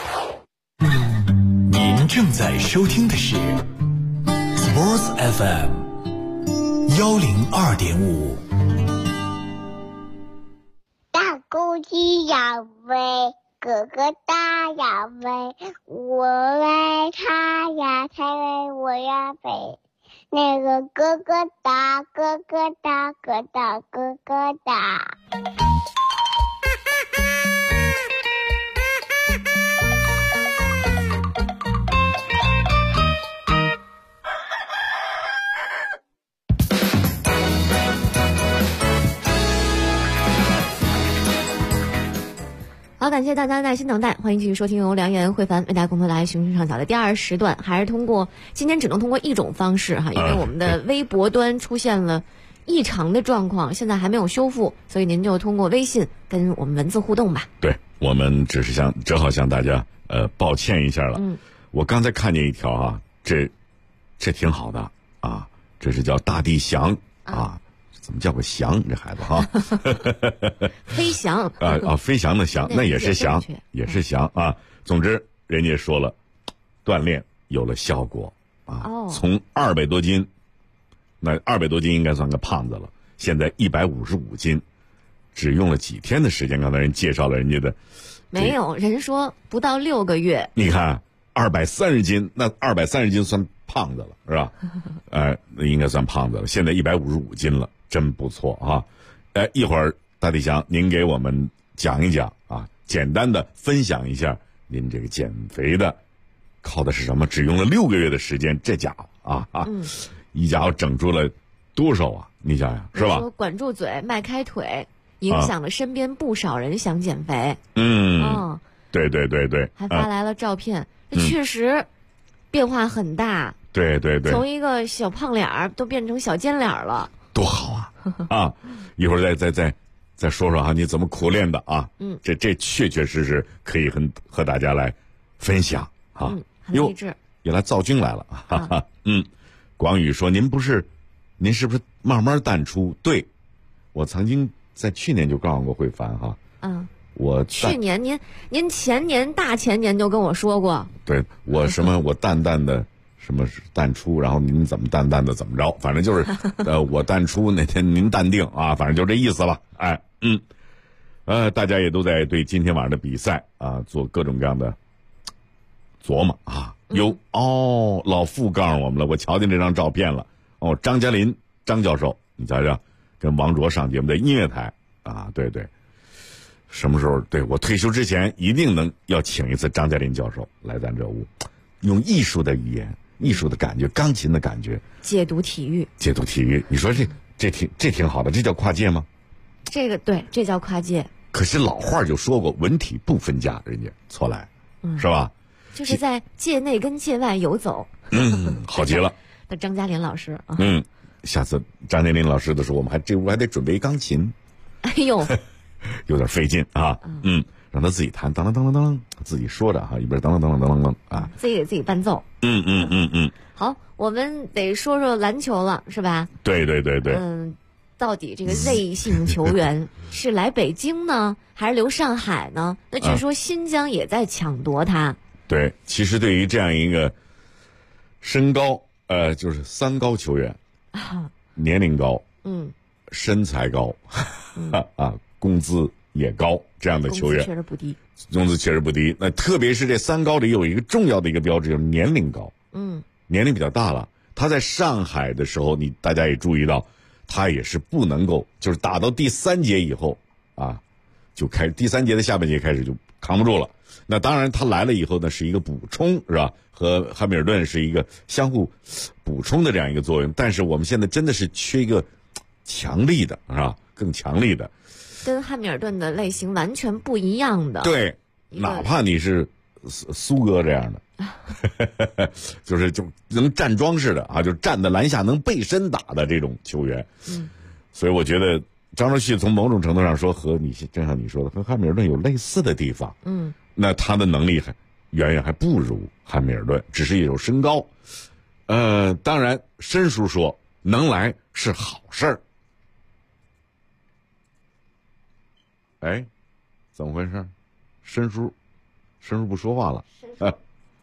您正在收听的是 Sports FM 102.5。 大公鸡要飞，哥哥大要飞，我为他呀才为我呀飞。那个哥哥大，哥哥大，哥大哥哥大。 好，感谢大家的耐心等待，欢迎继续收听由梁岩、慧凡为大家共同来形声唱晓的第2时段，还是通过今天只能通过一种方式哈，因为我们的微博端出现了异常的状况，现在还没有修复，所以您就通过微信跟我们文字互动吧。 对，我们只是正好向大家抱歉一下了。我刚才看见一条啊，这挺好的啊，这是叫大地翔啊。怎么叫个翔？这孩子哈， 飞翔飞翔的翔，那也是翔，也是翔啊。总之，人家说了，锻炼有了效果啊。从200多斤，那200多斤应该算个胖子了，现在155斤，只用了几天的时间。刚才人介绍了人家的， 没有人说不到6个月。 你看230斤，那230斤算胖子了是吧？那应该算胖子了。现在155斤了。真不错啊！一会儿大地翔，您给我们讲一讲啊，简单的分享一下您这个减肥的靠的是什么？只用了6个月的时间，这家伙一家伙整出了多少啊？你想想是吧？ 说管住嘴，迈开腿，影响了身边不少人想减肥。 对对对对， 还发来了照片，确实变化很大。 对对对， 从一个小胖脸儿都变成小尖脸了。 多好啊！一会儿再说说哈，你怎么苦练的啊？这确实可以和大家来分享啊。 很励志， 也来造军来了，哈哈。广宇说您是不是慢慢淡出？对，我曾经在去年就告诉过慧凡哈。我去年您前年大前年就跟我说过。 对，我我淡淡的。什么是淡出？然后您怎么淡淡的怎么着？反正就是，我淡出那天您淡定啊，反正就这意思吧。大家也都在对今天晚上的比赛啊做各种各样的琢磨啊。老傅告诉我们了，我瞧见这张照片了。张嘉林张教授，你瞧瞧，跟王卓上节目的音乐台啊，对对。什么时候？对，我退休之前一定要请一次张嘉林教授来咱这屋，用艺术的语言。艺术的感觉，钢琴的感觉， 解读体育， 你说这挺好的，这叫跨界吗？ 这个对，这叫跨界。 可是老话就说过，文体不分家，人家错来，是吧？ 就是在界内跟界外游走。 好极了。 那张嘉林老师啊， 下次张嘉林老师的时候，我们这屋还得准备钢琴。 哎呦， 有点费劲啊。让他自己弹，当啷当啷当啷，自己说着哈，一边当啷当啷当啷当啊， 自己给自己伴奏。好，我们得说说篮球了，是吧？ 对对对对。 到底这个类性球员是来北京呢，还是留上海呢？那据说新疆也在抢夺他。 对，其实对于这样一个身高，就是3高球员，年龄高，身材高，工资也高。这样的球员确实不低， 工资确实不低。那特别是这3高里有一个重要的一个标志，就是年龄高。年龄比较大了。他在上海的时候，大家也注意到，他也是不能够，就是打到第3节以后啊，就第3节的下半节开始就扛不住了。那当然，他来了以后呢，是一个补充，是吧？和汉密尔顿是一个相互补充的这样一个作用。但是我们现在真的是缺一个强力的，是吧？更强力的。 跟汉密尔顿的类型完全不一样的。 对，哪怕你是苏哥这样的，就能站桩似的啊，就站在篮下能背身打的这种球员。所以我觉得张哲煦从某种程度上说和正像你说的，和汉密尔顿有类似的地方。那他的能力远远还不如汉密尔顿，只是有身高。当然，申叔说能来是好事儿。哎，怎么回事？申叔不说话了。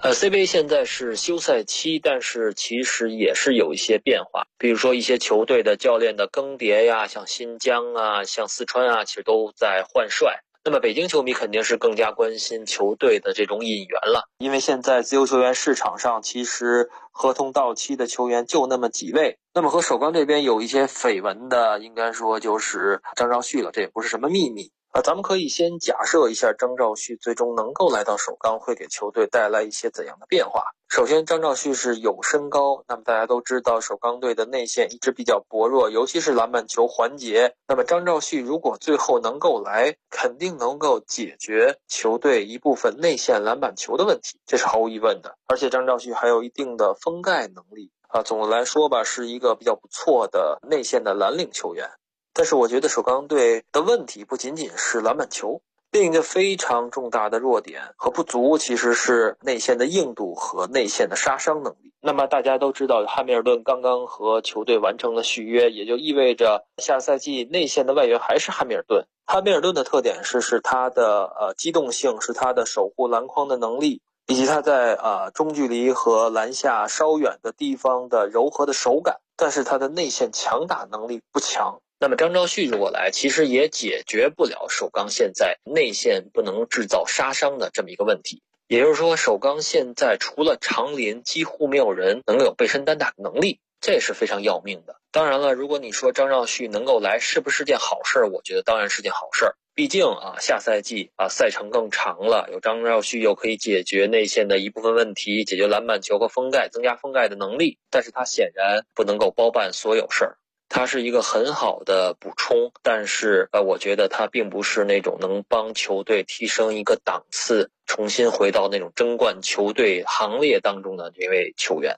CBA 现在是休赛期，但是其实也是有一些变化，比如说一些球队的教练的更迭呀，像新疆啊，像四川啊，其实都在换帅。那么北京球迷肯定是更加关心球队的这种引援了，因为现在自由球员市场上其实合同到期的球员就那么几位。那么和首钢这边有一些绯闻的，应该说就是张兆旭了，这也不是什么秘密。咱们可以先假设一下张兆旭最终能够来到首钢会给球队带来一些怎样的变化。首先张兆旭是有身高，那么大家都知道首钢队的内线一直比较薄弱，尤其是篮板球环节。那么张兆旭如果最后能够来，肯定能够解决球队一部分内线篮板球的问题，这是毫无疑问的。而且张兆旭还有一定的封盖能力总的来说吧，是一个比较不错的内线的蓝领球员。但是我觉得首钢队的问题不仅仅是篮板球，另一个非常重大的弱点和不足其实是内线的硬度和内线的杀伤能力。那么大家都知道汉密尔顿刚刚和球队完成了续约，也就意味着下赛季内线的外援还是汉密尔顿。汉密尔顿的特点是他的机动性，是他的守护篮筐的能力，以及他在中距离和篮下稍远的地方的柔和的手感，但是他的内线强打能力不强。那么张兆旭如果来，其实也解决不了首钢现在内线不能制造杀伤的这么一个问题。也就是说，首钢现在除了长林，几乎没有人能够有背身单打的能力，这是非常要命的。当然了，如果你说张兆旭能够来是不是件好事，我觉得当然是件好事。毕竟下赛季赛程更长了，有张兆旭又可以解决内线的一部分问题，解决篮板球和封盖，增加封盖的能力。但是他显然不能够包办所有事儿。它是一个很好的补充，但是我觉得它并不是那种能帮球队提升一个档次，重新回到那种争冠球队行列当中的这位球员。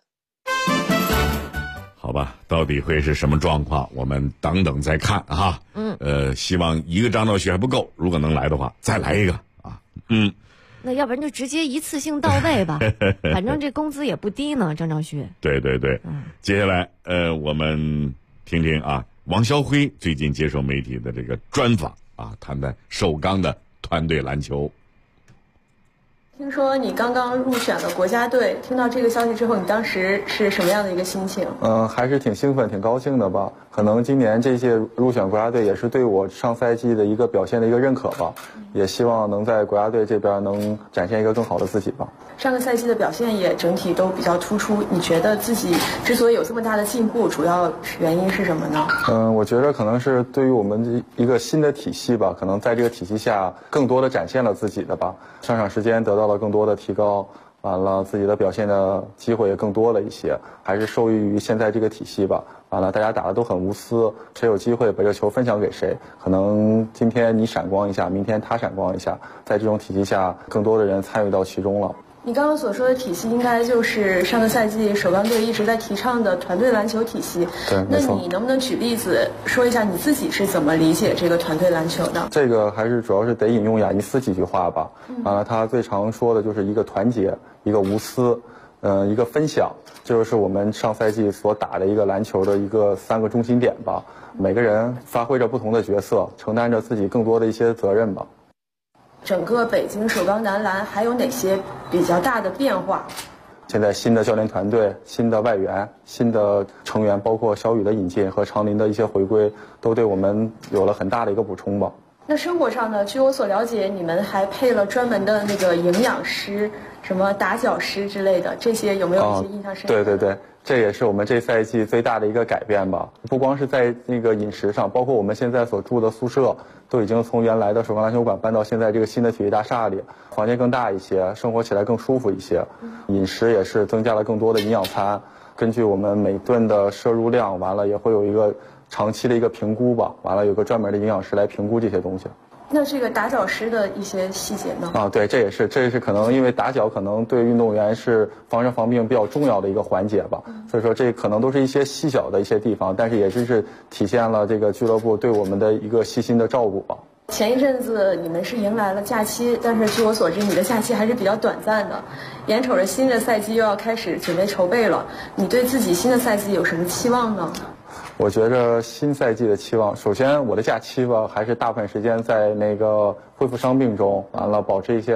好吧，到底会是什么状况，我们等等再看哈。希望一个张兆旭还不够，如果能来的话再来一个啊。 那要不然就直接一次性到位吧，反正这工资也不低呢，张兆旭。 对，接下来我们听听王霄辉最近接受媒体的这个专访谈谈首钢的团队篮球。 听说你刚刚入选了国家队，听到这个消息之后，你当时是什么样的一个心情？ 还是挺兴奋、挺高兴的吧。可能今年这届入选国家队也是对我上赛季的一个表现的一个认可吧，也希望能在国家队这边能展现一个更好的自己吧。 上个赛季的表现也整体都比较突出，你觉得自己之所以有这么大的进步，主要原因是什么呢？ 我觉得可能是对于我们一个新的体系吧，可能在这个体系下更多的展现了自己的吧，上场时间得到了更多的提高，完了自己的表现的机会也更多了一些，还是受益于现在这个体系吧。完了大家打的都很无私，谁有机会把这球分享给谁，可能今天你闪光一下，明天他闪光一下，在这种体系下更多的人参与到其中了。 你刚刚所说的体系应该就是上个赛季首钢队一直在提倡的团队篮球体系。 对， 那你能不能举例子说一下你自己是怎么理解这个团队篮球的？ 这个还是主要是得引用雅尼斯几句话吧。完了他最常说的就是一个团结，一个无私，一个分享，这就是我们上赛季所打的一个篮球的一个3个中心点吧。每个人发挥着不同的角色，承担着自己更多的一些责任吧。 整个北京首钢男篮还有哪些比较大的变化？ 现在新的教练团队、新的外援、新的成员，包括小雨的引进和长林的一些回归，都对我们有了很大的一个补充吧。 那生活上呢？据我所了解，你们还配了专门的那个营养师、什么打脚师之类的，这些有没有一些印象深刻？ 对，这也是我们这赛季最大的一个改变吧。不光是在那个饮食上，包括我们现在所住的宿舍，都已经从原来的首钢篮球馆搬到现在这个新的体育大厦里，房间更大一些，生活起来更舒服一些。饮食也是增加了更多的营养餐，根据我们每顿的摄入量，完了也会有一个长期的一个评估吧，完了有个专门的营养师来评估这些东西。 那这个打脚师的一些细节呢？ 对，这也是可能因为打脚可能对运动员是防身防病比较重要的一个环节吧，所以说这可能都是一些细小的一些地方，但是也是体现了这个俱乐部对我们的一个细心的照顾吧。 前一阵子你们是迎来了假期，但是据我所知，你的假期还是比较短暂的。眼瞅着新的赛季又要开始准备筹备了，你对自己新的赛季有什么期望呢？ 我觉着新赛季的期望，首先我的假期吧，还是大部分时间在那个恢复伤病中，完了保持一些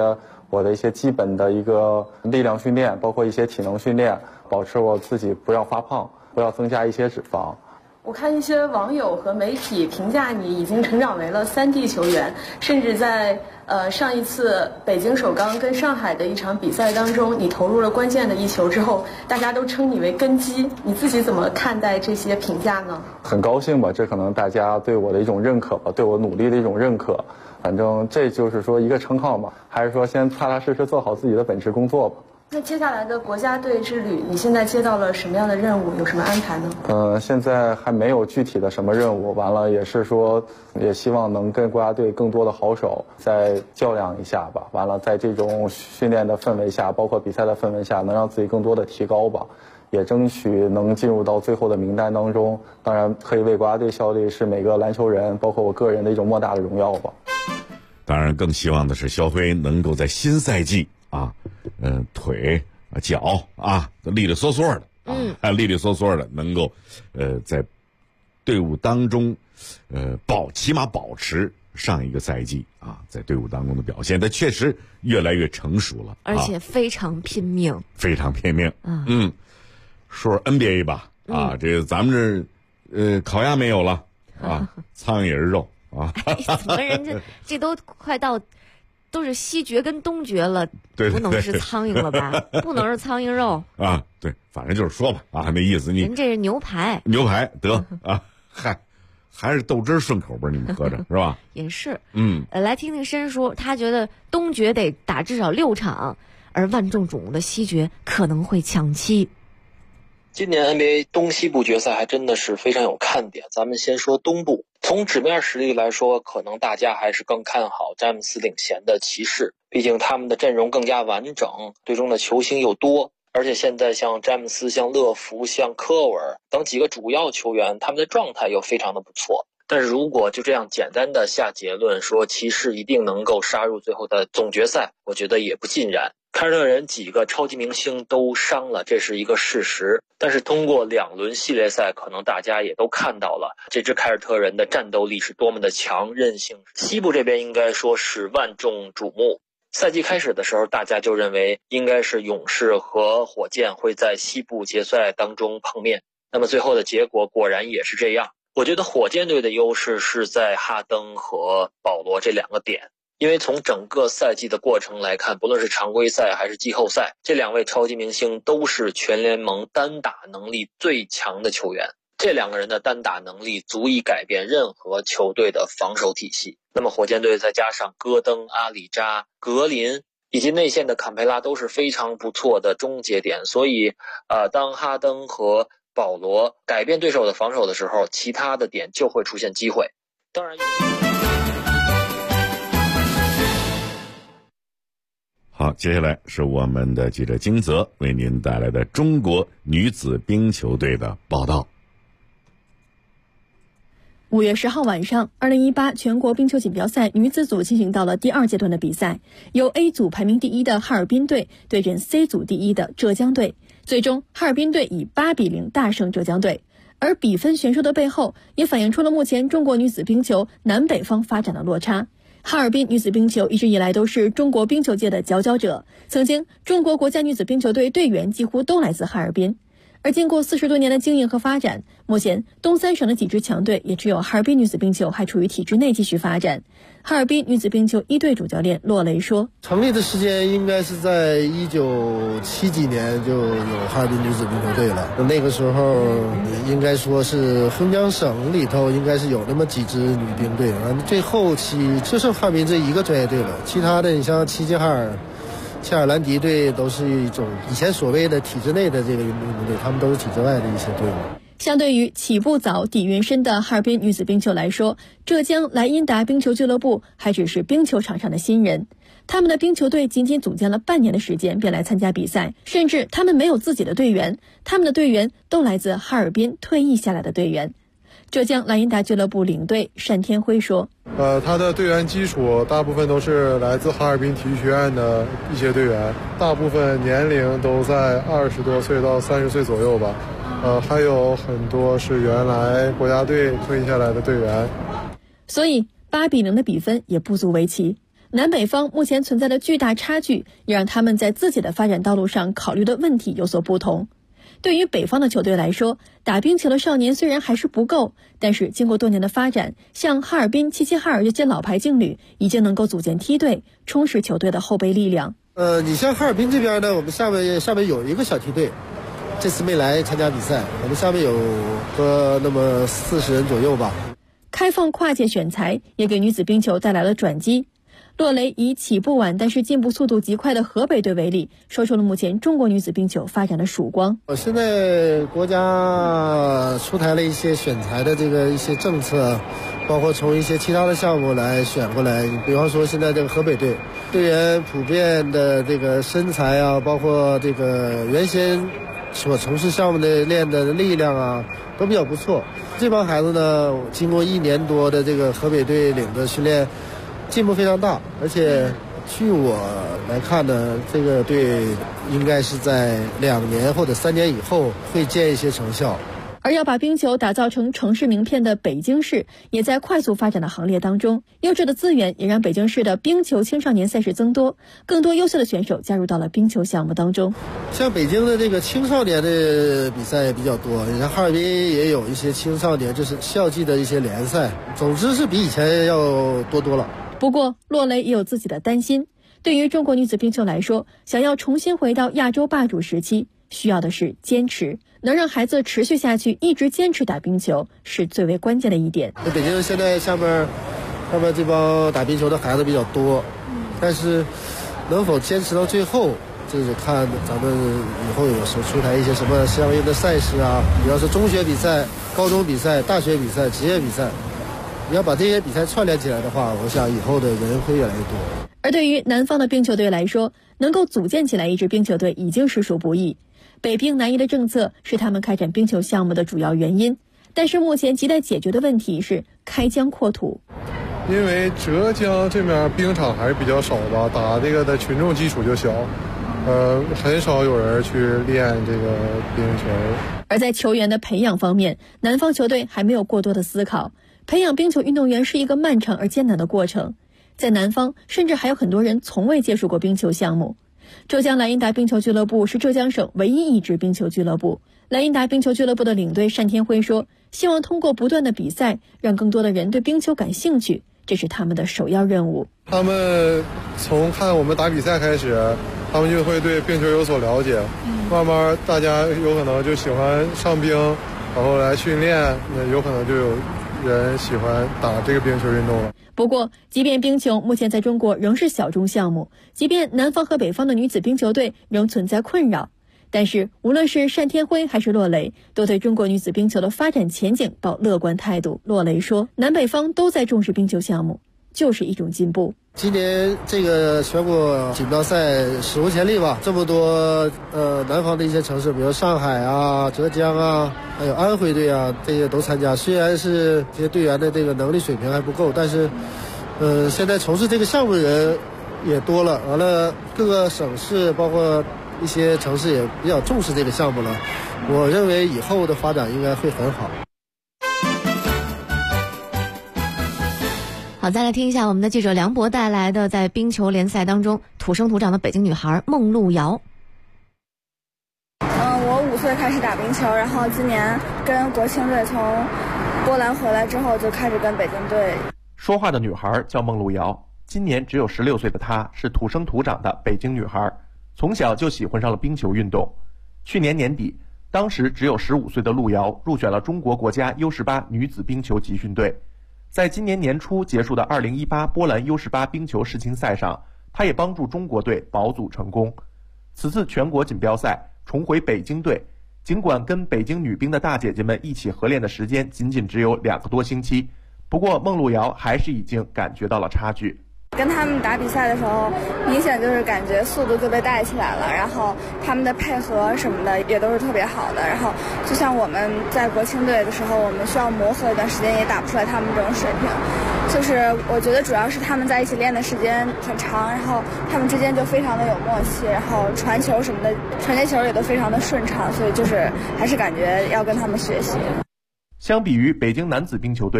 我的一些基本的一个力量训练，包括一些体能训练，保持我自己不要发胖，不要增加一些脂肪。 我看一些网友和媒体评价你已经成长为了3D 球员，甚至在上一次北京首钢跟上海的一场比赛当中，你投入了关键的一球之后，大家都称你为根基。你自己怎么看待这些评价呢？ 很高兴吧，这可能大家对我的一种认可吧，对我努力的一种认可。反正这就是说一个称号嘛，还是说先踏踏实实做好自己的本职工作吧。 那接下来的国家队之旅，你现在接到了什么样的任务？有什么安排呢？ 现在还没有具体的什么任务。完了也是说，也希望能跟国家队更多的好手再较量一下吧。完了，在这种训练的氛围下，包括比赛的氛围下，能让自己更多的提高吧。也争取能进入到最后的名单当中。当然，可以为国家队效力，是每个篮球人，包括我个人的一种莫大的荣耀吧。 当然，更希望的是肖辉能够在新赛季腿脚利利索索的利利索索的，能够在队伍当中起码保持上一个赛季在队伍当中的表现。他确实越来越成熟了， 而且非常拼命， 非常拼命。说 NBA 吧这个咱们这烤鸭没有了苍蝇肉怎么人家这都快到都是西决跟东决了， 对， 不能是苍蝇了吧？不能是苍蝇肉对，反正就是说吧那意思。 人这是牛排得还是豆汁顺口吧？你们喝着是吧？ 也是。来听听申叔，他觉得东决得打至少6场，而万众瞩目的西决可能会抢七。 今年 NBA 东西部决赛还真的是非常有看点。咱们先说东部，从纸面实力来说，可能大家还是更看好詹姆斯领衔的骑士，毕竟他们的阵容更加完整，队中的球星又多，而且现在像詹姆斯、像乐福、像科沃尔等几个主要球员，他们的状态又非常的不错。但是如果就这样简单的下结论说骑士一定能够杀入最后的总决赛，我觉得也不尽然。凯尔特人几个超级明星都伤了，这是一个事实。但是通过2轮系列赛，可能大家也都看到了这支凯尔特人的战斗力是多么的强，韧性。西部这边应该说是万众瞩目。赛季开始的时候，大家就认为应该是勇士和火箭会在西部决赛当中碰面。那么最后的结果果然也是这样。我觉得火箭队的优势是在哈登和保罗这2个点。因为从整个赛季的过程来看，不论是常规赛还是季后赛，这2位超级明星都是全联盟单打能力最强的球员。这2个人的单打能力足以改变任何球队的防守体系。那么火箭队再加上戈登、阿里扎、格林以及内线的坎佩拉都是非常不错的终结点。所以当哈登和保罗改变对手的防守的时候，其他的点就会出现机会。当然好，接下来是我们的记者金泽为您带来的中国女子冰球队的报道。 5月10号晚上，2018全国冰球锦标赛女子组进行到了第2阶段的比赛，由 A 组排名第1的哈尔滨队对阵 C 组第1的浙江队，最终哈尔滨队以8-0大胜浙江队。而比分悬殊的背后，也反映出了目前中国女子冰球南北方发展的落差。哈尔滨女子冰球一直以来都是中国冰球界的佼佼者，曾经中国国家女子冰球队队员几乎都来自哈尔滨。而经过40多年的经营和发展，目前东3省的几支强队也只有哈尔滨女子冰球还处于体制内继续发展。哈尔滨女子冰球1队主教练骆雷说， 成立的时间应该是在1970几年就有哈尔滨女子冰球队了，那个时候应该说是横江省里头应该是有那么几支女冰队，最后期就剩哈尔滨这一个专业队了，其他的你像齐齐哈尔、切尔兰迪队都是一种以前所谓的体制内的这个运动队，他们都是体制外的一些队伍。 相对于起步早底蕴深的哈尔滨女子冰球来说，浙江莱茵达冰球俱乐部还只是冰球场上的新人。他们的冰球队仅仅组建了半年的时间便来参加比赛，甚至他们没有自己的队员，他们的队员都来自哈尔滨退役下来的队员。浙江莱茵达俱乐部领队单天辉说， 他的队员基础大部分都是来自哈尔滨体育学院的一些队员，大部分年龄都在20多岁到30岁左右吧。还有很多是原来国家队退役下来的队员。 所以8-0的比分也不足为奇。 南北方目前存在的巨大差距，也让他们在自己的发展道路上考虑的问题有所不同。对于北方的球队来说，打冰球的少年虽然还是不够，但是经过多年的发展，像哈尔滨齐齐哈尔这些老牌劲旅已经能够组建梯队，充实球队的后备力量。 你像哈尔滨这边呢，我们下面有一个小梯队，这次没来参加比赛，我们下面有个那么40人左右吧。 开放跨界选材也给女子冰球带来了转机。洛雷以起步晚但是进步速度极快的河北队为例，说出了目前中国女子冰球发展的曙光。 现在国家出台了一些选材的一些政策，包括从一些其他的项目来选过来。比方说现在这个河北队队员普遍的这个身材啊，包括这个原先所从事项目的练的力量啊，都比较不错。这帮孩子呢，经过1年多的这个河北队领的训练，进步非常大，而且据我来看呢，这个队应该是在2年或者3年以后会见一些成效。 而要把冰球打造成城市名片的北京市，也在快速发展的行列当中。优质的资源也让北京市的冰球青少年赛事增多，更多优秀的选手加入到了冰球项目当中。 像北京的这个青少年的比赛也比较多，你像哈尔滨也有一些青少年就是校际的一些联赛，总之是比以前要多了。 不过洛雷也有自己的担心，对于中国女子冰球来说，想要重新回到亚洲霸主时期，需要的是坚持，能让孩子持续下去，一直坚持打冰球是最为关键的一点。 北京现在下面这帮打冰球的孩子比较多，但是能否坚持到最后，这是看咱们以后有时候出台一些什么相应的赛事啊，比方说中学比赛、高中比赛、大学比赛、职业比赛，你要把这些比赛串联起来的话，我想以后的人会越来越多。 而对于南方的冰球队来说，能够组建起来一支冰球队已经实属不易。北冰南移的政策是他们开展冰球项目的主要原因，但是目前亟待解决的问题是开疆扩土。 因为浙江这边冰场还是比较少吧，打这个的群众基础就小，很少有人去练这个冰球。 而在球员的培养方面，南方球队还没有过多的思考。培养冰球运动员是一个漫长而艰难的过程，在南方甚至还有很多人从未接触过冰球项目。浙江莱茵达冰球俱乐部是浙江省唯一一支冰球俱乐部。莱茵达冰球俱乐部的领队单天辉说，希望通过不断的比赛，让更多的人对冰球感兴趣，这是他们的首要任务。 他们从看我们打比赛开始，他们就会对冰球有所了解，慢慢大家有可能就喜欢上冰，然后来训练，那有可能就有人喜欢打这个冰球运动了。 不过，即便冰球目前在中国仍是小众项目，即便南方和北方的女子冰球队仍存在困扰，但是无论是单天辉还是洛雷，都对中国女子冰球的发展前景抱乐观态度。洛雷说，南北方都在重视冰球项目，就是一种进步。 今年这个全国锦标赛史无前例吧，这么多南方的一些城市，比如上海啊、浙江啊，还有安徽队啊，这些都参加。虽然是这些队员的这个能力水平还不够，但是现在从事这个项目的人也多了，完了各个省市包括一些城市也比较重视这个项目了。我认为以后的发展应该会很好。 好，再来听一下我们的记者梁博带来的在冰球联赛当中土生土长的北京女孩孟路遥。 我5岁开始打冰球，然后今年跟国青队从波兰回来之后就开始跟北京队。 说话的女孩叫孟路遥，今年只有16岁的她是土生土长的北京女孩，从小就喜欢上了冰球运动。去年年底，当时只有15岁的路遥入选了中国国家 U18 女子冰球集训队。在今年年初结束的2018波兰 U18 冰球世青赛上，他也帮助中国队保组成功。此次全国锦标赛重回北京队，尽管跟北京女兵的大姐姐们一起合练的时间仅仅只有2个多星期，不过孟路遥还是已经感觉到了差距。 跟他们打比赛的时候，明显就是感觉速度就被带起来了，然后他们的配合什么的也都是特别好的。然后就像我们在国青队的时候，我们需要磨合一段时间，也打不出来他们这种水平。就是我觉得主要是他们在一起练的时间挺长，然后他们之间就非常的有默契，然后传球什么的，传接球也都非常的顺畅，所以就是还是感觉要跟他们学习。 相比于北京男子冰球队，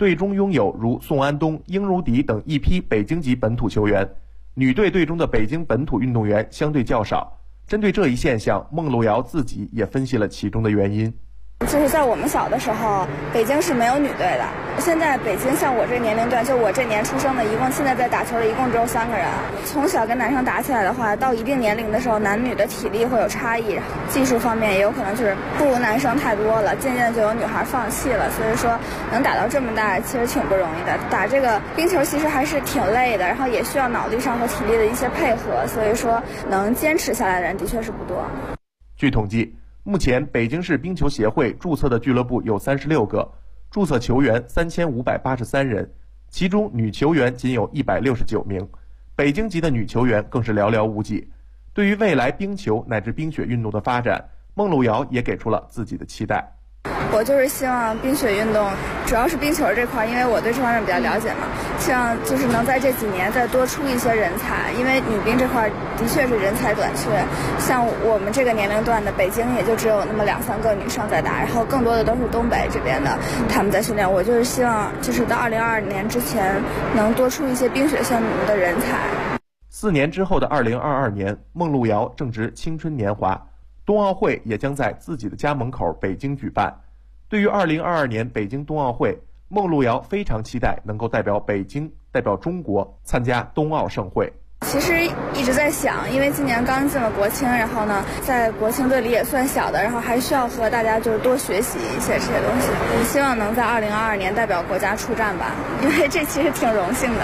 队中拥有如宋安东、英如迪等一批北京籍本土球员，女队中的北京本土运动员相对较少。针对这一现象，孟路遥自己也分析了其中的原因。 就是在我们小的时候，北京是没有女队的。现在北京像我这年龄段，就我这年出生的，一共现在在打球的一共只有3个人。从小跟男生打起来的话，到一定年龄的时候，男女的体力会有差异，技术方面也有可能就是不如男生太多了，渐渐就有女孩放弃了。所以说能打到这么大，其实挺不容易的。打这个冰球其实还是挺累的，然后也需要脑力上和体力的一些配合，所以说能坚持下来的人的确是不多。 据统计，目前北京市冰球协会注册的俱乐部有36个，注册球员3583人，其中女球员仅有169名，北京籍的女球员更是寥寥无几。对于未来冰球乃至冰雪运动的发展，孟路遥也给出了自己的期待。 我就是希望冰雪运动，主要是冰球这块，因为我对这方面比较了解嘛，希望就是能在这几年再多出一些人才，因为女冰这块的确是人才短缺。像我们这个年龄段的北京也就只有那么2-3个女生在打，然后更多的都是东北这边的他们在训练。我就是希望就是到2022年之前能多出一些冰雪项目的人才。 4年之后的2022年，孟路遥正值青春年华，冬奥会也将在自己的家门口北京举办。对于2022年北京冬奥会，孟路遥非常期待能够代表北京、代表中国参加冬奥盛会。 其实一直在想，因为今年刚进了国青，然后呢，在国青队里也算小的，然后还需要和大家就是多学习一些这些东西。我希望能在2022年代表国家出战吧，因为这其实挺荣幸的。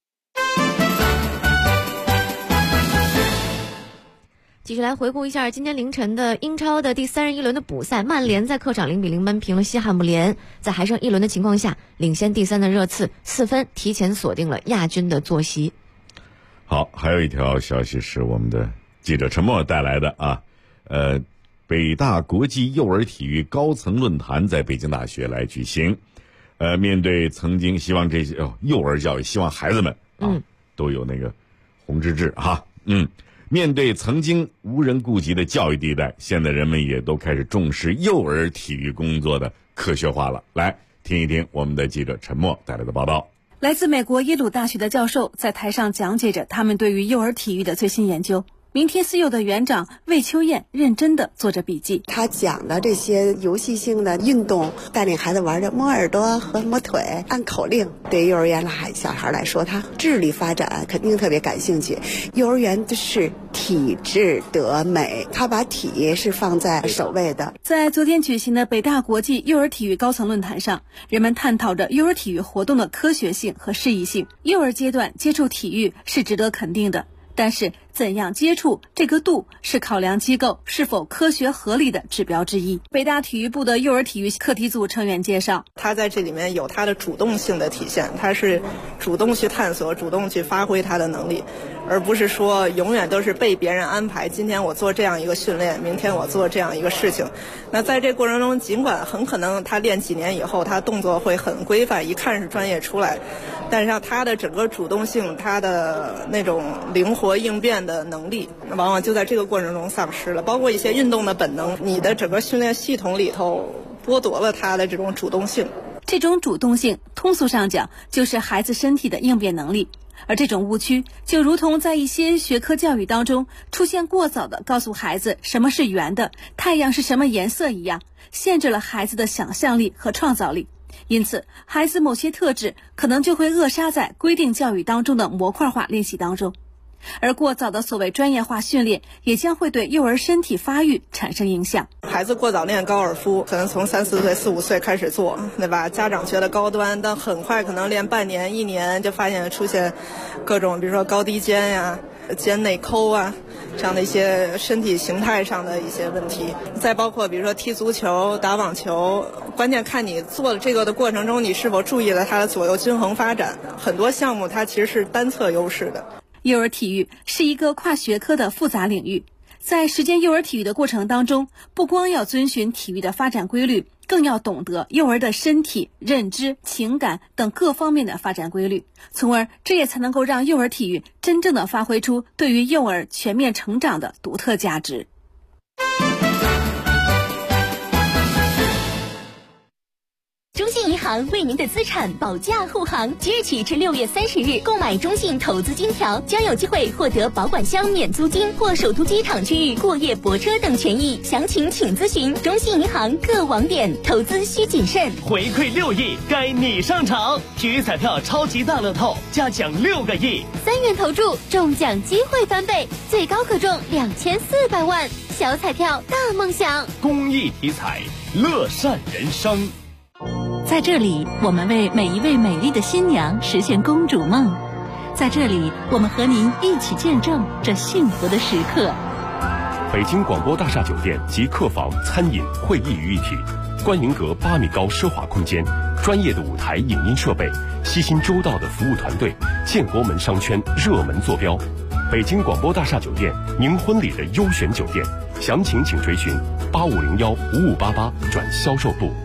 继续来回顾一下今天凌晨的英超的第31轮的补赛，曼联在客场0-0闷平了西汉姆联，在还剩1轮的情况下，领先第3的热刺4分，提前锁定了亚军的坐席。 好，还有一条消息是我们的记者陈默带来的啊，北大国际幼儿体育高层论坛在北京大学来举行，面对曾经希望这些幼儿教育，希望孩子们都有那个红志志哈，面对曾经无人顾及的教育地带，现在人们也都开始重视幼儿体育工作的科学化了。来听一听我们的记者陈默带来的报道。 来自美国耶鲁大学的教授在台上讲解着他们对于幼儿体育的最新研究。明天私幼的园长魏秋燕认真地做着笔记。 他讲的这些游戏性的运动，带领孩子玩的摸耳朵和摸腿，按口令，对幼儿园小孩来说，他智力发展肯定特别感兴趣。幼儿园是体智德美，他把体是放在首位的。 在昨天举行的北大国际幼儿体育高层论坛上，人们探讨着幼儿体育活动的科学性和适宜性。幼儿阶段接触体育是值得肯定的，但是怎样接触这个度是考量机构是否科学合理的指标之一。北大体育部的幼儿体育课题组成员介绍， 他在这里面有他的主动性的体现，他是主动去探索，主动去发挥他的能力，而不是说永远都是被别人安排，今天我做这样一个训练，明天我做这样一个事情。那在这过程中，尽管很可能他练几年以后他动作会很规范，一看是专业出来，但是他的整个主动性，他的那种灵活应变的能力往往就在这个过程中丧失了，包括一些运动的本能，你的整个训练系统里头剥夺了他的这种主动性。 这种主动性通俗上讲就是孩子身体的应变能力，而这种误区就如同在一些学科教育当中出现过早的告诉孩子什么是圆的，太阳是什么颜色一样，限制了孩子的想象力和创造力。因此孩子某些特质可能就会扼杀在规定教育当中的模块化练习当中，而过早的所谓专业化训练也将会对幼儿身体发育产生影响。 孩子过早练高尔夫，可能从3、4岁、4、5岁开始做，对吧？家长觉得高端，但很快可能练半年、1年就发现出现各种，比如说高低肩呀、肩内扣啊，这样的一些身体形态上的一些问题。再包括比如说踢足球、打网球，关键看你做这个的过程中，你是否注意了它的左右均衡发展。很多项目它其实是单侧优势的。 幼儿体育是一个跨学科的复杂领域，在实践幼儿体育的过程当中，不光要遵循体育的发展规律，更要懂得幼儿的身体、认知、情感等各方面的发展规律，从而这也才能够让幼儿体育真正的发挥出对于幼儿全面成长的独特价值。 中信银行为您的资产保驾护航，即日起至6月30日，购买中信投资金条将有机会获得保管箱免租金或首都机场区域过夜泊车等权益。详情请咨询中信银行各网点。投资需谨慎。 回馈6亿，该你上场！体育彩票超级大乐透加奖6个亿 ，3元投注中奖机会翻倍，最高可中2400万。小彩票大梦想， 公益体彩，乐善人生。 在这里，我们为每一位美丽的新娘实现公主梦。在这里，我们和您一起见证这幸福的时刻。 北京广播大厦酒店集客房、餐饮、会议于一体，观云阁8米高奢华空间，专业的舞台影音设备，悉心周到的服务团队，建国门商圈热门坐标。北京广播大厦酒店，您婚礼的优选酒店。详情请垂询8501-5588转销售部。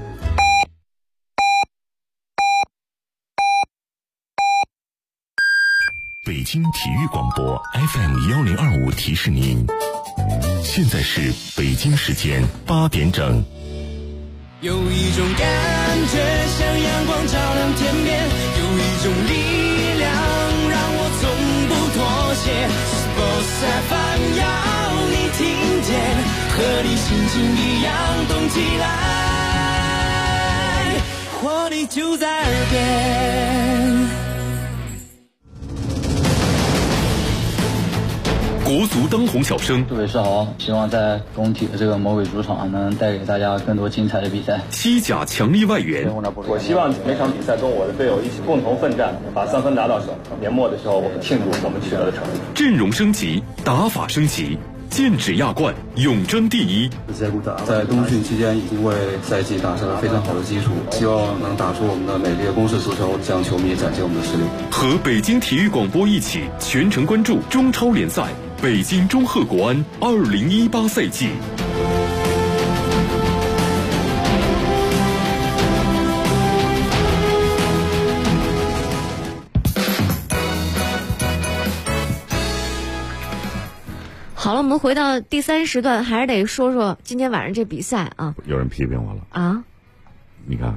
北京体育广播 FM1025提示您，现在是北京时间8点整。 有一种感觉像阳光照亮天边，有一种力量让我从不妥协。Sports FM 要你听见，和你心情一样动起来，活力就在耳边。 国足当红小生， 各位是好，希望在工体的这个魔鬼主场能带给大家更多精彩的比赛。 西甲强力外援， 我希望每场比赛跟我的队友一起共同奋战，把3分拿到手。年末的时候，我们庆祝我们取得的成绩。 阵容升级，打法升级，剑指亚冠，永争第一。 在冬训期间已经为赛季打下了非常好的基础，希望能打出我们的美丽的攻势足球，向球迷展现我们的实力。 和北京体育广播一起全程关注中超联赛。北京中赫国安2018赛季。 好了，我们回到第3时段，还是得说说今天晚上这比赛啊。 有人批评我了啊！ 你看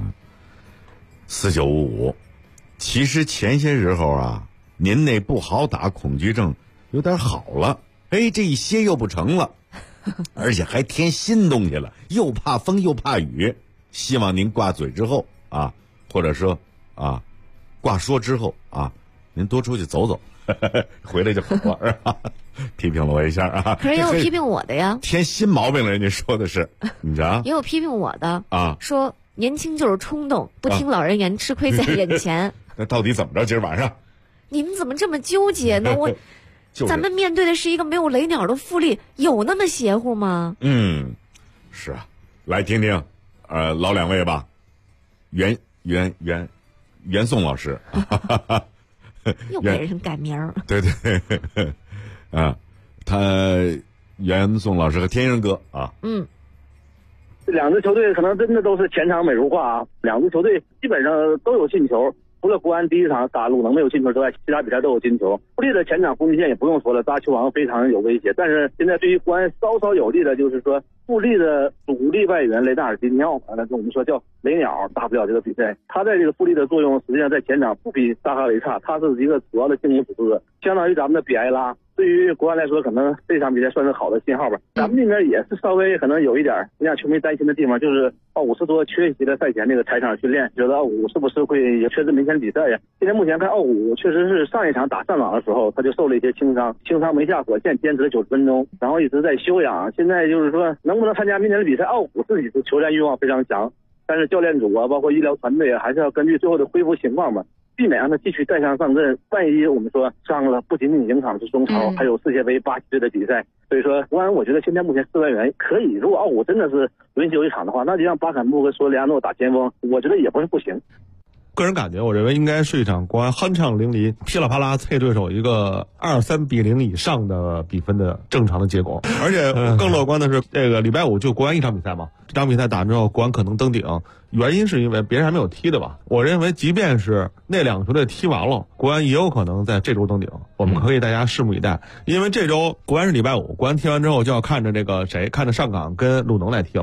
，4955，其实前些时候啊，您那不好打恐惧症有点好了，哎，这一歇又不成了，而且还添新东西了，又怕风又怕雨。希望您挂嘴之后啊，或者说啊，挂说之后啊，您多出去走走，回来就好了，是吧？批评了我一下啊， 可是也有批评我的呀， 添新毛病了，人家说的是，你瞧， 也有批评我的啊， 说年轻就是冲动，不听老人言，吃亏在眼前。 那到底怎么着？今儿晚上， 你们怎么这么纠结呢？咱们面对的是一个没有雷鸟的富力，有那么邪乎吗？ 是啊，来听听，老2位吧，袁宋老师， 又给人改名儿， 对，啊，他袁宋老师和天生哥啊， 这2支球队可能真的都是前场美如画啊，2支球队基本上都有进球。除了国安第1场打鲁能没有进球之外，其他比赛都有进球。富力的前场攻击线也不用说了，扎球王非常有威胁。但是现在对于国安稍稍有利的就是说，富力的主力外援雷纳尔基尼奥，那我们说叫雷鸟，打不了这个比赛。他在这个富力的作用，实际上在前场不比扎哈维差，他是一个主要的进攻组织，相当于咱们的比埃拉。对于国安来说，可能这场比赛算是好的信号吧。咱们这边也是稍微可能有一点让球迷担心的地方，就是奥武是多缺席了赛前那个踩场训练，觉得奥武是不是会有缺失明显比赛呀？今天目前看奥武确实是上一场打上港的时候，他就受了一些轻伤没下火线，坚持了90分钟，然后一直在休养。现在就是说能不能参加明天的比赛，奥武自己的求战欲望非常强，但是教练组啊，包括医疗团队啊，还是要根据最后的恢复情况吧。避免让他继续带伤上阵，万一我们说伤了，不仅仅影响是中超，还有世界杯巴西队的比赛。所以说，国安我觉得现在目前4外援可以，如果奥武真的是轮休一场的话，那就让巴坎布和索里亚诺打前锋，我觉得也不是不行。 个人感觉，我认为应该是一场国安酣畅淋漓、噼里啪啦啐对手一个2-3-0以上的比分的正常的结果。而且更乐观的是，这个礼拜5就国安1场比赛嘛，这场比赛打完之后，国安可能登顶。原因是因为别人还没有踢的吧？我认为，即便是那2个球队踢完了，国安也有可能在这周登顶。我们可以大家拭目以待，因为这周国安是礼拜5，国安踢完之后就要看着这个看着上港跟鲁能来踢了。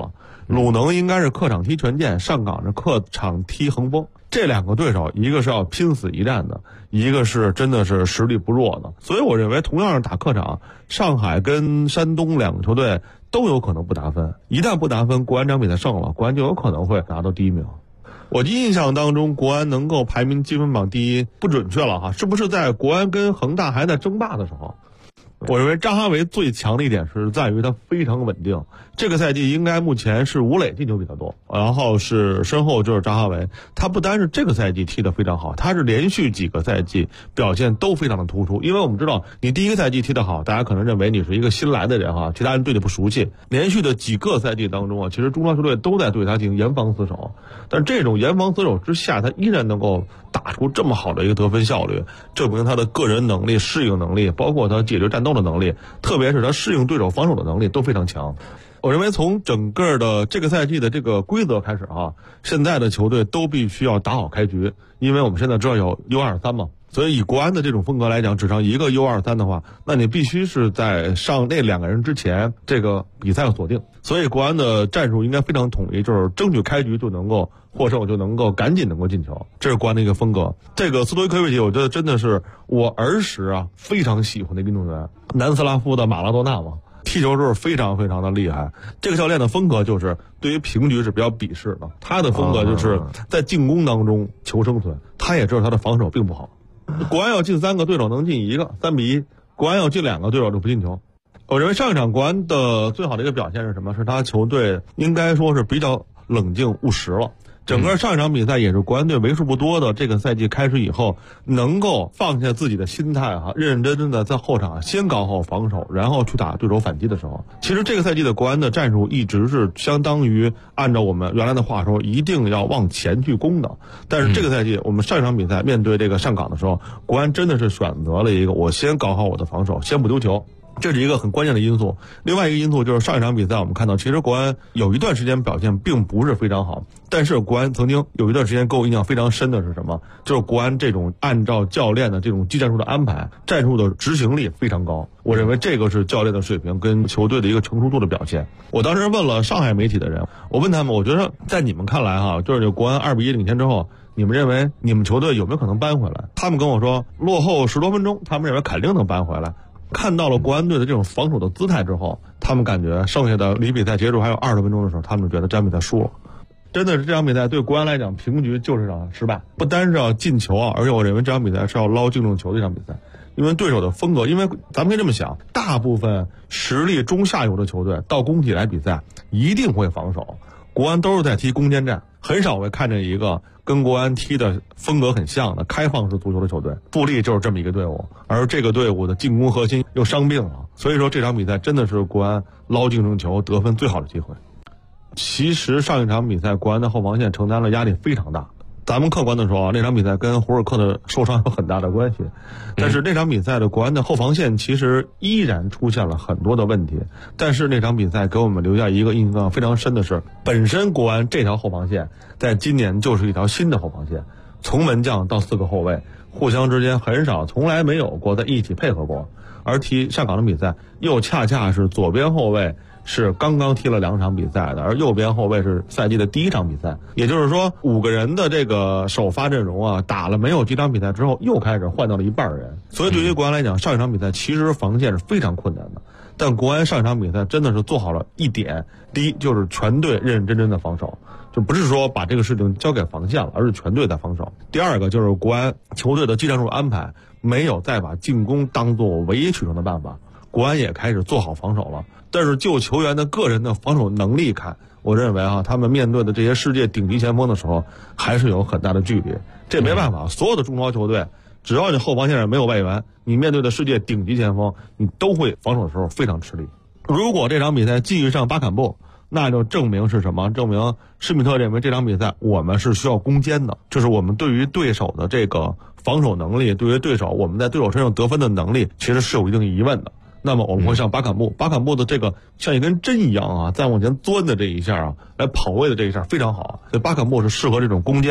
鲁能应该是客场踢权健，上港是客场踢恒丰。这两个对手，一个是要拼死一战的，一个是真的是实力不弱的。所以我认为，同样是打客场，上海跟山东两个球队都有可能不达分。一旦不达分，国安这场比赛胜了，国安就有可能会拿到第1名。我印象当中，国安能够排名积分榜第1不准确了哈，是不是在国安跟恒大还在争霸的时候？我认为扎哈维最强的一点是在于他非常稳定。这个赛季应该目前是吴磊进球比较多，然后是身后就是扎哈维。他不单是这个赛季踢得非常好，他是连续几个赛季表现都非常的突出。因为我们知道，你第一个赛季踢得好，大家可能认为你是一个新来的人哈，其他人对你不熟悉。连续的几个赛季当中啊，其实中超球队都在对他进行严防死守，但这种严防死守之下，他依然能够打出这么好的一个得分效率，证明他的个人能力、适应能力，包括他解决战斗的能力，特别是他适应对手防守的能力都非常强。我认为从整个的这个赛季的这个规则开始啊，现在的球队都必须要打好开局，因为我们现在知道有 U23 嘛，所以以国安的这种风格来讲，只上一个 U23 的话，那你必须是在上那2个人之前，这个比赛要锁定。所以国安的战术应该非常统一，就是争取开局就能够获胜，就能够赶紧能够进球，这是国安的一个风格。这个斯托伊科维奇，我觉得真的是我儿时啊非常喜欢的运动员，南斯拉夫的马拉多纳嘛。踢球是非常非常的厉害。这个教练的风格就是对于平局是比较鄙视的，他的风格就是在进攻当中求生存，他也知道他的防守并不好。国安要进3个，对手能进1个，3-1；国安要进2个，对手就不进球。我认为上一场国安的最好的一个表现是什么？是他球队应该说是比较冷静务实了。整个上一场比赛也是国安队为数不多的这个赛季开始以后能够放下自己的心态哈，认认真真的在后场先搞好防守，然后去打对手反击的时候，其实这个赛季的国安的战术一直是相当于按照我们原来的话说，一定要往前去攻的。但是这个赛季我们上一场比赛面对这个上港的时候，国安真的是选择了一个我先搞好我的防守，先不丢球。这是一个很关键的因素。另外一个因素就是上一场比赛我们看到，其实国安有一段时间表现并不是非常好，但是国安曾经有一段时间给我印象非常深的是什么？就是国安这种按照教练的这种技战术的安排，战术的执行力非常高。我认为这个是教练的水平跟球队的一个成熟度的表现。我当时问了上海媒体的人，我问他们，我觉得在你们看来哈，就是国安2-1领先之后，你们认为你们球队有没有可能扳回来？他们跟我说，落后10多分钟，他们认为肯定能扳回来。看到了国安队的这种防守的姿态之后，他们感觉剩下的离比赛结束还有20多分钟的时候，他们觉得这场比赛输了。真的是这场比赛对国安来讲，平局就是场失败，不单是要进球啊，而且我认为这场比赛是要捞净胜球的一场比赛。因为对手的风格，因为咱们可以这么想，大部分实力中下游的球队到工体来比赛一定会防守，国安都是在踢攻坚战，很少会看见一个跟国安踢的风格很像的开放式足球的球队。富力就是这么一个队伍，而这个队伍的进攻核心又伤病了，所以说这场比赛真的是国安捞净胜球得分最好的机会。其实上一场比赛国安的后防线承担了压力非常大，咱们客观的说啊，那场比赛跟胡尔克的受伤有很大的关系，但是那场比赛的国安的后防线其实依然出现了很多的问题。但是那场比赛给我们留下一个印象非常深的是，本身国安这条后防线在今年就是一条新的后防线，从门将到4个后卫互相之间很少从来没有过在一起配合过，而踢上港的比赛又恰恰是左边后卫是刚刚踢了2场比赛的，而右边后卫是赛季的第1场比赛，也就是说5个人的这个首发阵容啊，打了没有几场比赛之后又开始换到了一半人。所以对于国安来讲，上一场比赛其实防线是非常困难的，但国安上一场比赛真的是做好了一点，第一就是全队认认真真的防守，就不是说把这个事情交给防线了，而是全队在防守。第二个就是国安球队的技战术安排没有再把进攻当作唯一取胜的办法，国安也开始做好防守了。但是就球员的个人的防守能力看，我认为他们面对的这些世界顶级前锋的时候还是有很大的距离。这没办法，所有的中超球队只要你后防线上没有外援，你面对的世界顶级前锋你都会防守的时候非常吃力。如果这场比赛继续上巴坎布，那就证明是什么？证明施密特认为这场比赛我们是需要攻坚的，就是我们对于对手的这个防守能力，对于对手我们在对手身上得分的能力其实是有一定疑问的。那么我们会上巴坎布，巴坎布的这个像一根针一样啊，再往前钻的这一下啊，来跑位的这一下非常好，所以巴坎布是适合这种攻坚的。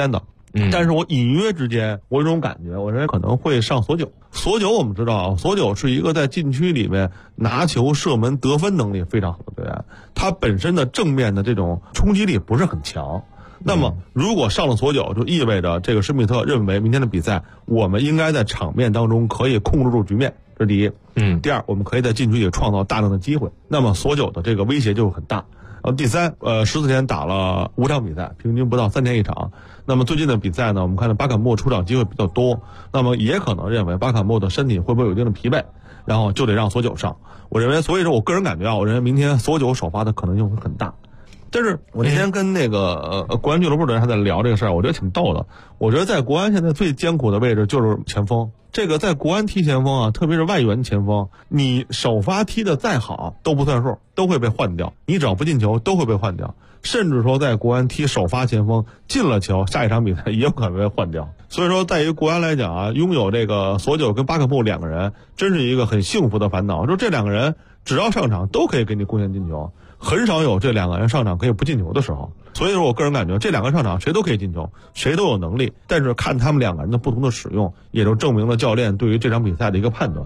但是我隐约之间我有种感觉，我认为可能会上索九。索九我们知道啊，索九是一个在禁区里面拿球射门得分能力非常好的队员，他本身的正面的这种冲击力不是很强。那么如果上了索九，就意味着这个施密特认为明天的比赛我们应该在场面当中可以控制住局面，这是第一。第二，我们可以在禁区里创造大量的机会，那么索九的这个威胁就很大。第三，14天打了5场比赛，平均不到3天一场。那么最近的比赛呢，我们看到巴坎莫出场机会比较多，那么也可能认为巴坎莫的身体会不会有一定的疲惫，然后就得让索九上。我认为，所以说我个人感觉啊，我认为明天索九首发的可能性会很大。但是我那天跟那个国安俱乐部的人还在聊这个事儿，我觉得挺逗的。我觉得在国安现在最艰苦的位置就是前锋。这个在国安踢前锋啊，特别是外援前锋，你首发踢得再好都不算数，都会被换掉。你只要不进球都会被换掉，甚至说在国安踢首发前锋进了球，下一场比赛也有可能被换掉。所以说，在于国安来讲啊，拥有这个索九跟巴坎布2个人，真是一个很幸福的烦恼。说这2个人只要上场都可以给你贡献进球，很少有这2个人上场可以不进球的时候。所以说我个人感觉这2个上场谁都可以进球，谁都有能力，但是看他们2个人的不同的使用，也就证明了教练对于这场比赛的一个判断。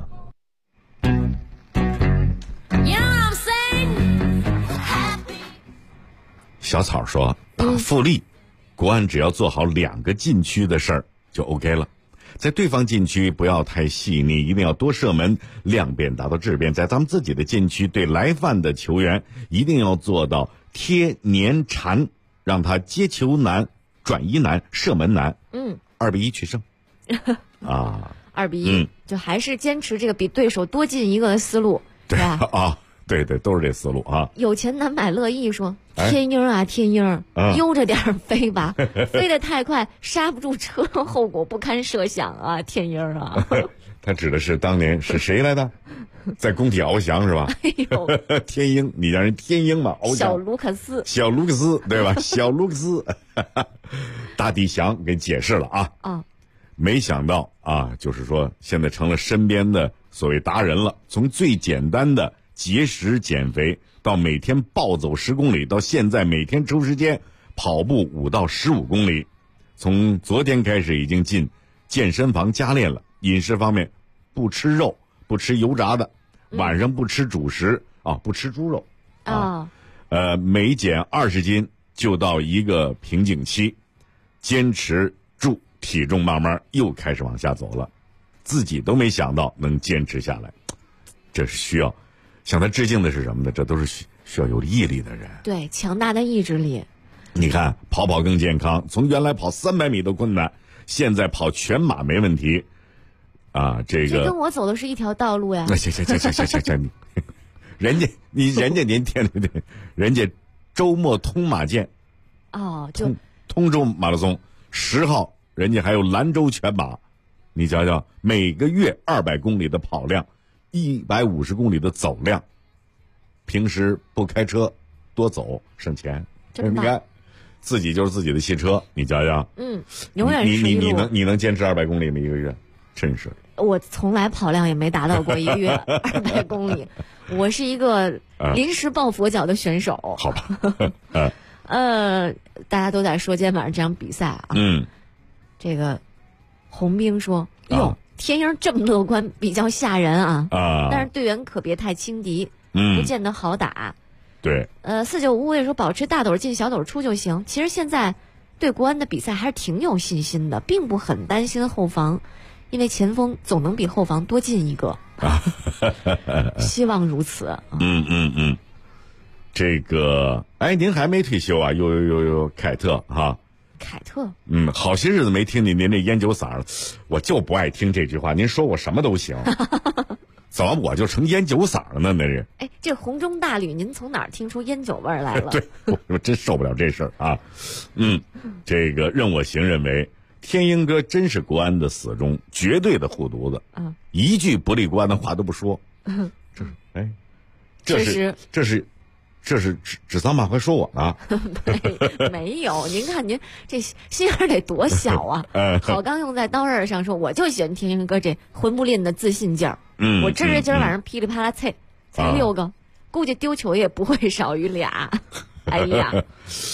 小草说打富力，国安只要做好2个禁区的事儿就 OK 了，在对方禁区不要太细腻，一定要多射门，量变达到质变。在咱们自己的禁区对来犯的球员一定要做到贴粘缠，让他接球难、转移难、射门难。2-1取胜啊 ！2-1，就还是坚持这个比对手多进一个的思路， 对吧？ 啊，对，都是这思路啊。 有钱难买乐意说，天鹰啊天鹰，悠着点飞吧，飞得太快刹不住车，后果不堪设想啊，天鹰啊。 他指的是当年是谁来的？在工体翱翔是吧？ 哎呦， 天鹰，你让人天鹰嘛，翱翔。 小卢克斯对吧？小卢克斯，大地翔给解释了啊。没想到啊，就是说现在成了身边的所谓达人了。从最简单的节食减肥，到每天暴走10公里，到现在每天抽时间跑步5到15公里。从昨天开始已经进健身房加练了。饮食方面，不吃肉，不吃油炸的，晚上不吃主食啊，不吃猪肉啊。每减20斤就到一个瓶颈期，坚持住，体重慢慢又开始往下走了，自己都没想到能坚持下来，这是需要向他致敬的是什么呢？这都是需要有毅力的人， 对，强大的意志力。 你看，跑更健康，从原来跑300米都困难，现在跑全马没问题。啊，这跟我走的是一条道路呀。 那行，人家您天对，人家周末通马健，就通州马拉松10号，人家还有兰州全马，你瞧瞧，每个月200公里的跑量，150公里的走量，平时不开车，多走省钱。你看，自己就是自己的汽车，你瞧瞧， 永远是你能坚持200公里吗？一个月，真是。 我从来跑量也没达到过一个月200公里，我是一个临时抱佛脚的选手。 好吧， 大家都在说今天晚上这场比赛啊，这个洪兵说，哟，天鹰这么乐观，比较吓人啊，但是队员可别太轻敌，不见得好打。 对 ，495也说保持大斗进小斗出就行。其实现在对国安的比赛还是挺有信心的，并不很担心后防。因为前锋总能比后防多进一个，希望如此。 这个，您还没退休啊？有凯特哈。 凯特， 好些日子没听您这烟酒嗓了，我就不爱听这句话。您说我什么都行，怎么我就成烟酒嗓了呢？那是。 这红中大吕，您从哪儿听出烟酒味儿来了？ 对，我真受不了这事儿啊。这个任我行认为。天鹰哥真是国安的死忠，绝对的护犊子，一句不利国安的话都不说。这是指桑骂槐说我呢？ 没有，您看您这心眼得多小啊！好钢用在刀刃上说，我就喜欢天鹰哥这混不吝的自信劲儿。我今儿晚上噼里啪啦才6个，估计丢球也不会少于俩。哎呀。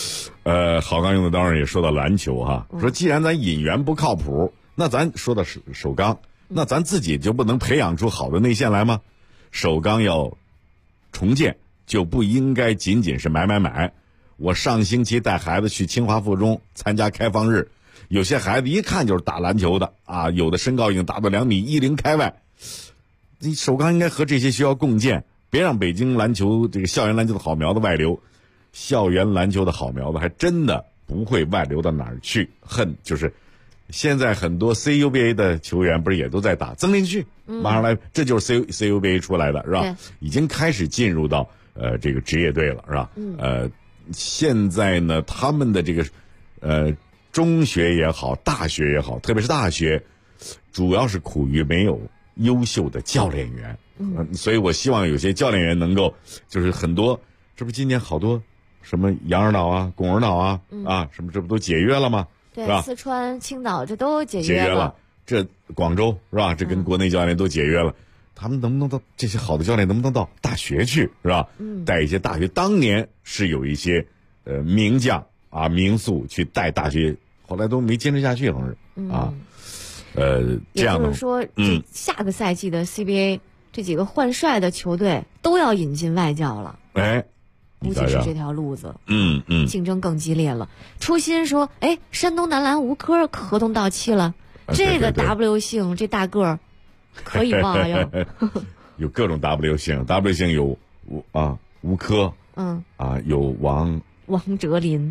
郝刚用的当然也说到篮球哈，说既然咱引援不靠谱，那咱说到首钢，那咱自己就不能培养出好的内线来吗？首钢要重建，就不应该仅仅是买。我上星期带孩子去清华附中参加开放日，有些孩子一看就是打篮球的啊，有的身高已经达到2.10米开外。你首钢应该和这些学校共建，别让北京篮球这个校园篮球的好苗子外流。校园篮球的好苗子还真的不会外流到哪儿去，就是现在很多 CUBA 的球员不是也都在打，曾林旭马上来，这就是 CUBA 出来的是吧？已经开始进入到这个职业队了是吧？现在呢，他们的这个中学也好，大学也好，特别是大学，主要是苦于没有优秀的教练员。所以我希望有些教练员能够，就是很多，这不今年好多什么杨二岛啊、龚二岛啊，什么这不都解约了吗？ 对， 是吧？ 四川、青岛这都解约了。 这广州是吧？这跟国内教练都解约了。他们能不能到这些好的教练能不能到大学去是吧？带一些大学，当年是有一些名将啊、名宿去带大学，后来都没坚持下去，好像是啊。这样的也就是说，下个赛季的 CBA 这几个换帅的球队都要引进外教了。估计是这条路子。竞争更激烈了。初心说，山东男篮吴科合同到期了，这个 W 姓这大个儿可以吧？ 有各种 W 姓有吴科，有王哲林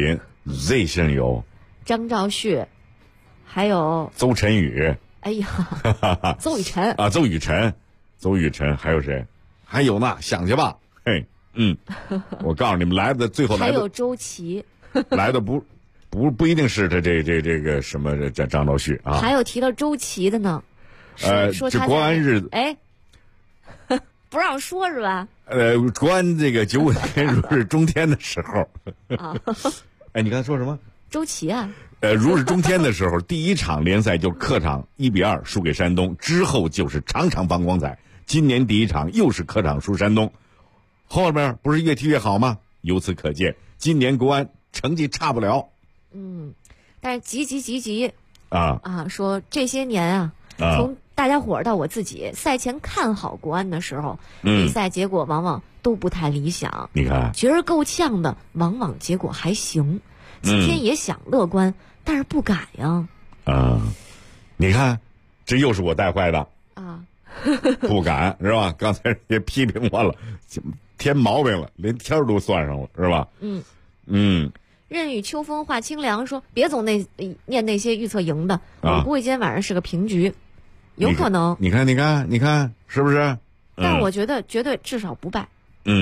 ，Z 姓有张兆旭，还有邹晨宇。 哎呀，邹雨辰啊，邹雨辰，还有谁？还有呢，想去吧。我告诉你们，最后来的还有周琦， 来的不一定是他这个什么张兆旭啊。 还有提到周琦的呢，说他国安日不让说是吧？ 国安这个95年如日中天的时候，你刚才说什么？ 周琦啊。 如日中天的时候，第一场联赛就客场1-2输给山东，之后就是场场放光彩。今年第一场又是客场输山东，后边不是越踢越好吗？由此可见，今年国安成绩差不了。 但是急啊， 说这些年从大家伙到我自己赛前看好国安的时候，比赛结果往往都不太理想。 你看， 觉得够呛的，往往结果还行。今天也想乐观，但是不敢呀。 你看，这又是我带坏的啊， 不敢是吧？刚才也批评我了，添毛病了，连天儿都算上了是吧？ 任与秋风化清凉说，别总念那些预测赢的，我估计今天晚上是个平局，有可能。 你看，是不是？ 但是我觉得绝对至少不败。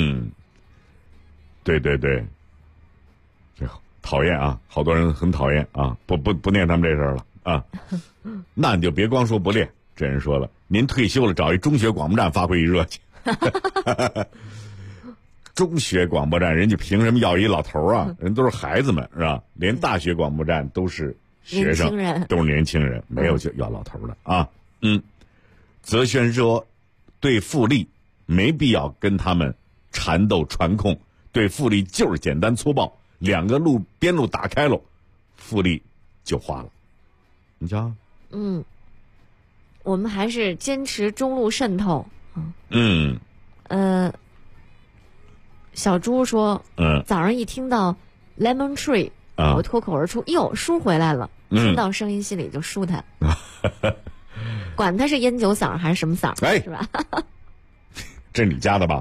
对，这讨厌啊，好多人很讨厌啊，不念他们这事儿了啊。那你就别光说不练，这人说了，您退休了找一中学广播站发挥一热去。中学广播站人家凭什么要一老头啊？人都是孩子们是吧？连大学广播站都是学生，都是年轻人，没有就要老头的啊。泽轩说，对富力没必要跟他们缠斗传控，对富力就是简单粗暴，2个边路打开了，富力就花了。你瞧， 我们还是坚持中路渗透。小朱说，早上一听到 Lemon Tree，我脱口而出，哟，叔回来了。听到声音心里就舒坦。管他是烟酒嗓还是什么嗓，是吧？ 这是你家的吧？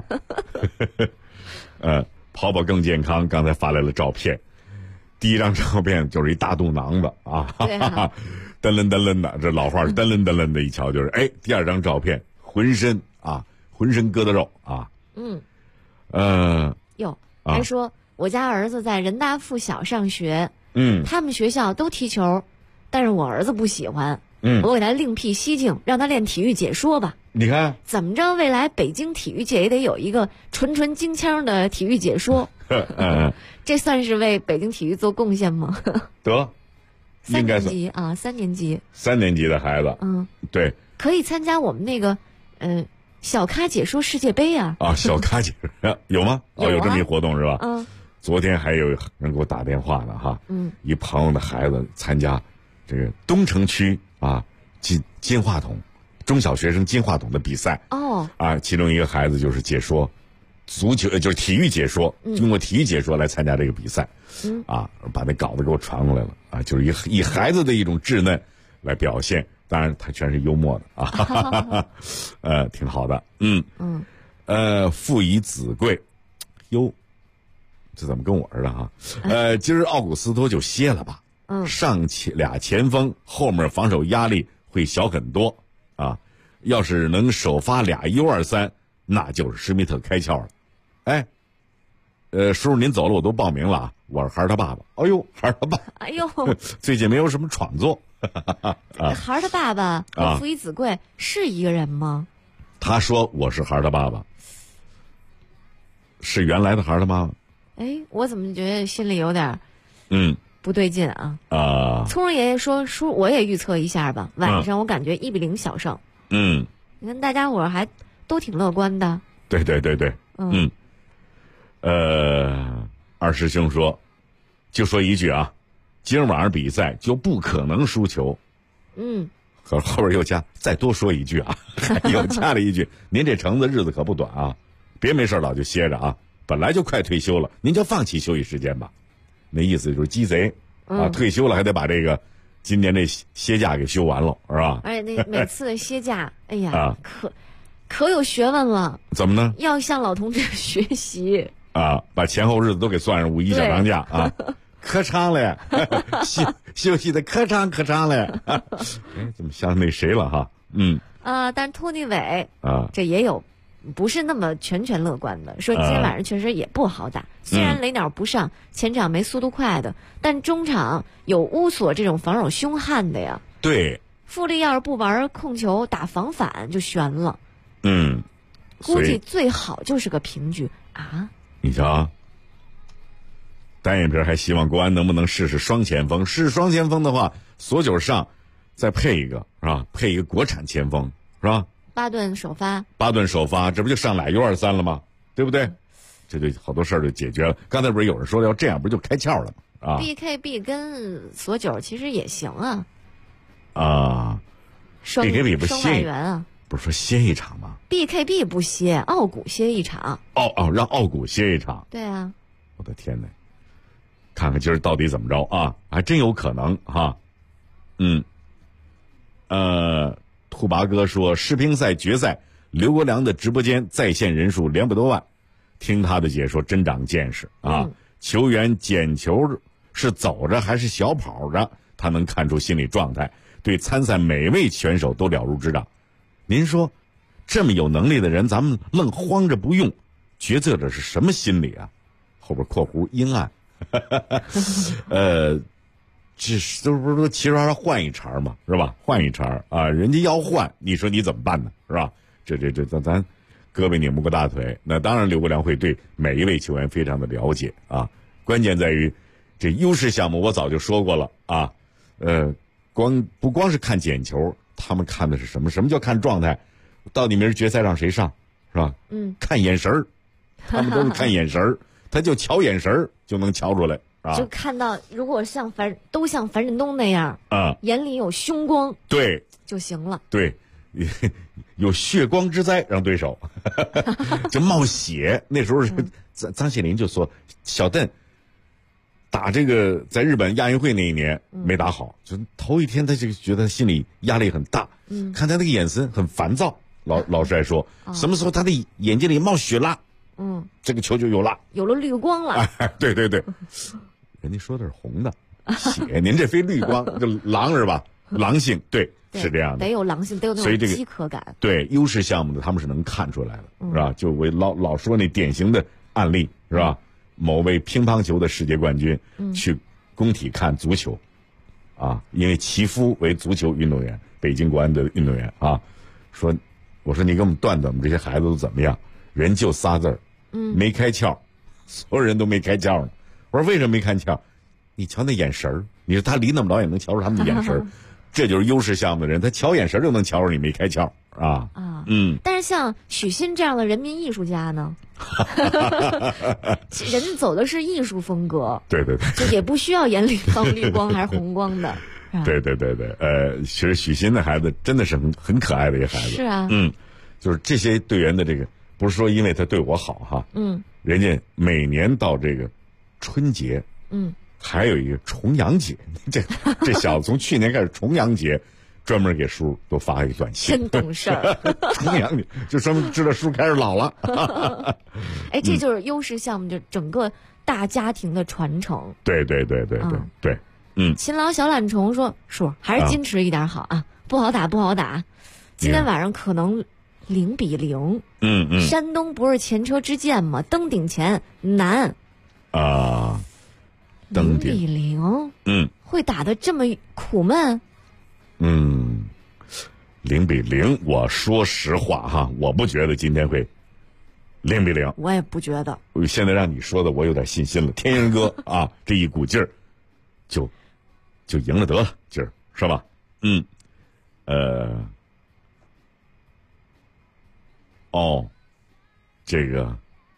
跑更健康，刚才发来了照片，第一张照片就是一大肚囊子啊，噔楞的，这老话噔楞的，一瞧就是第二张照片浑身疙瘩肉啊。 还说我家儿子在人大附小上学，他们学校都踢球，但是我儿子不喜欢，我给他另辟蹊径，让他练体育解说吧。 你看怎么着，未来北京体育界也得有一个纯京腔的体育解说。这算是为北京体育做贡献吗？ 得，应该 3年级啊，3年级 ，3年级的孩子，对， 可以参加我们那个小咖解说世界杯啊。 小咖解说有吗？有这么一活动是吧？ 昨天还有人给我打电话呢哈，一朋友的孩子参加这个东城区啊金话筒中小学生金话筒的比赛其中一个孩子就是解说足球，就是体育解说，经过体育解说来参加这个比赛，把那稿子给我传过来了啊，就是以孩子的一种稚嫩来表现，当然他全是幽默的啊，挺好的，父以子贵，哟，这怎么跟我似的哈？今儿奥古斯托就歇了吧，上俩前锋，后面防守压力会小很多啊，要是能首发俩U23，那就是施密特开窍了。哎，叔叔您走了，我都报名了啊！我是孩儿他爸爸。哎呦，孩儿他爸， 哎呦， 最近没有什么创作。 孩儿他爸爸和父以子贵是一个人吗？ 他说我是孩儿他爸爸，是原来的孩儿他妈妈。 哎，我怎么觉得心里有点不对劲啊？聪儿爷爷说叔，我也预测一下吧，晚上我感觉1-0小胜。你看大家伙还都挺乐观的。 对，二师兄说，就说一句啊，今儿晚上比赛就不可能输球。后边又加再多说一句啊，又加了一句，您这橙子日子可不短啊，别没事老就歇着啊，本来就快退休了，您就放弃休息时间吧。那意思就是鸡贼啊，退休了还得把这个今年这歇假给休完了，是吧？ 而且那每次的歇假，哎呀，可有学问了。 怎么呢？ 要向老同志学习啊，把前后日子都给算上，5一小长假啊，可长了，休息的可长了。哎，怎么像那谁了哈？ 但托尼韦这也有不是那么全乐观的，说今天晚上确实也不好打。虽然雷鸟不上，前场没速度快的，但中场有乌索这种防守凶悍的呀。 对， 富力要是不玩控球打防反就悬了。估计最好就是个平局啊。 你瞧，单眼皮还希望国安能不能试试双前锋？试双前锋的话，索九上再配一个是吧？配一个国产前锋是吧？ 巴顿首发， 这不就上俩U23了吗？对不对？这就好多事儿就解决了。刚才不是有人说要这样，不就开窍了吗？啊 ，BKB 跟索九其实也行啊。 BKB 不歇外援啊？ 不是说歇一场吗 ？BKB 不歇，奥古歇一场。 让奥古歇一场。 对啊。 我的天哪！看看今儿到底怎么着啊？还真有可能哈。兔拔哥说，世乒赛决赛刘国梁的直播间在线人数200多万，听他的解说真长见识啊！球员捡球是走着还是小跑着，他能看出心理状态，对参赛每位选手都了如指掌。您说，这么有能力的人，咱们愣慌着不用，决策者是什么心理啊？后边括弧阴暗，这都不是说其实还是换一茬嘛，是吧？换一茬啊，人家要换，你说你怎么办呢？是吧？咱胳膊拧不过大腿。那当然，刘国梁会对每一位球员非常的了解啊。关键在于这优势项目，我早就说过了啊。不光是看捡球，他们看的是什么？什么叫看状态？到底明儿决赛让谁上，是吧？看眼神儿，他们都是看眼神儿，他就瞧眼神儿就能瞧出来。 就看到，如果像樊振东那样眼里有凶光， 对就行了。 对，有血光之灾让对手就冒血。那时候张谢林就说，小邓打这个在日本亚运会那一年没打好，就头一天他就觉得心里压力很大，看他那个眼神很烦躁。老帅说，什么时候他的眼睛里冒血了，这个球就有了绿光了。 对，人家说的是红的血，您这非绿光，这狼是吧？狼性，对，是这样的， 得有狼性，得有那种饥渴感。 对，优势项目的他们是能看出来的，是吧？就我老说那典型的案例是吧？某位乒乓球的世界冠军去工体看足球，因为其夫为足球运动员，北京国安的运动员啊，我说你给我们断断，我们这些孩子都怎么样？人就仨字儿，没开窍，所有人都没开窍呢。我说为什么没开窍？你瞧那眼神儿，你说他离那么老也能瞧出他们的眼神儿，这就是优势项目的人，他瞧眼神就能瞧出你没开窍啊。 但是像许昕这样的人民艺术家呢， 人走的是艺术风格， 对对对， 就也不需要眼里放绿光还是红光的。 对对对对，其实许昕的孩子真的是很可爱的一个孩子。 是啊， 就是这些队员的这个，不是说因为他对我好哈，人家每年到这个春节，还有一个重阳节，这小子从去年开始重阳节。专门给叔都发一个短信， 真懂事儿。 重阳就说明知道叔开始老了。 哎，这就是优势项目，就整个大家庭的传承。 对对对对对对， 勤劳小懒虫说：“叔还是矜持一点好啊，不好打不好打。今天晚上可能0-0。山东不是前车之鉴吗？登顶前难。 啊 0-0。会打得这么苦闷 ？0-0，我说实话哈，我不觉得今天会0-0。 我也不觉得。 现在让你说的，我有点信心了。天鹰哥啊，这一股劲儿，就赢了得了，劲儿是吧？这个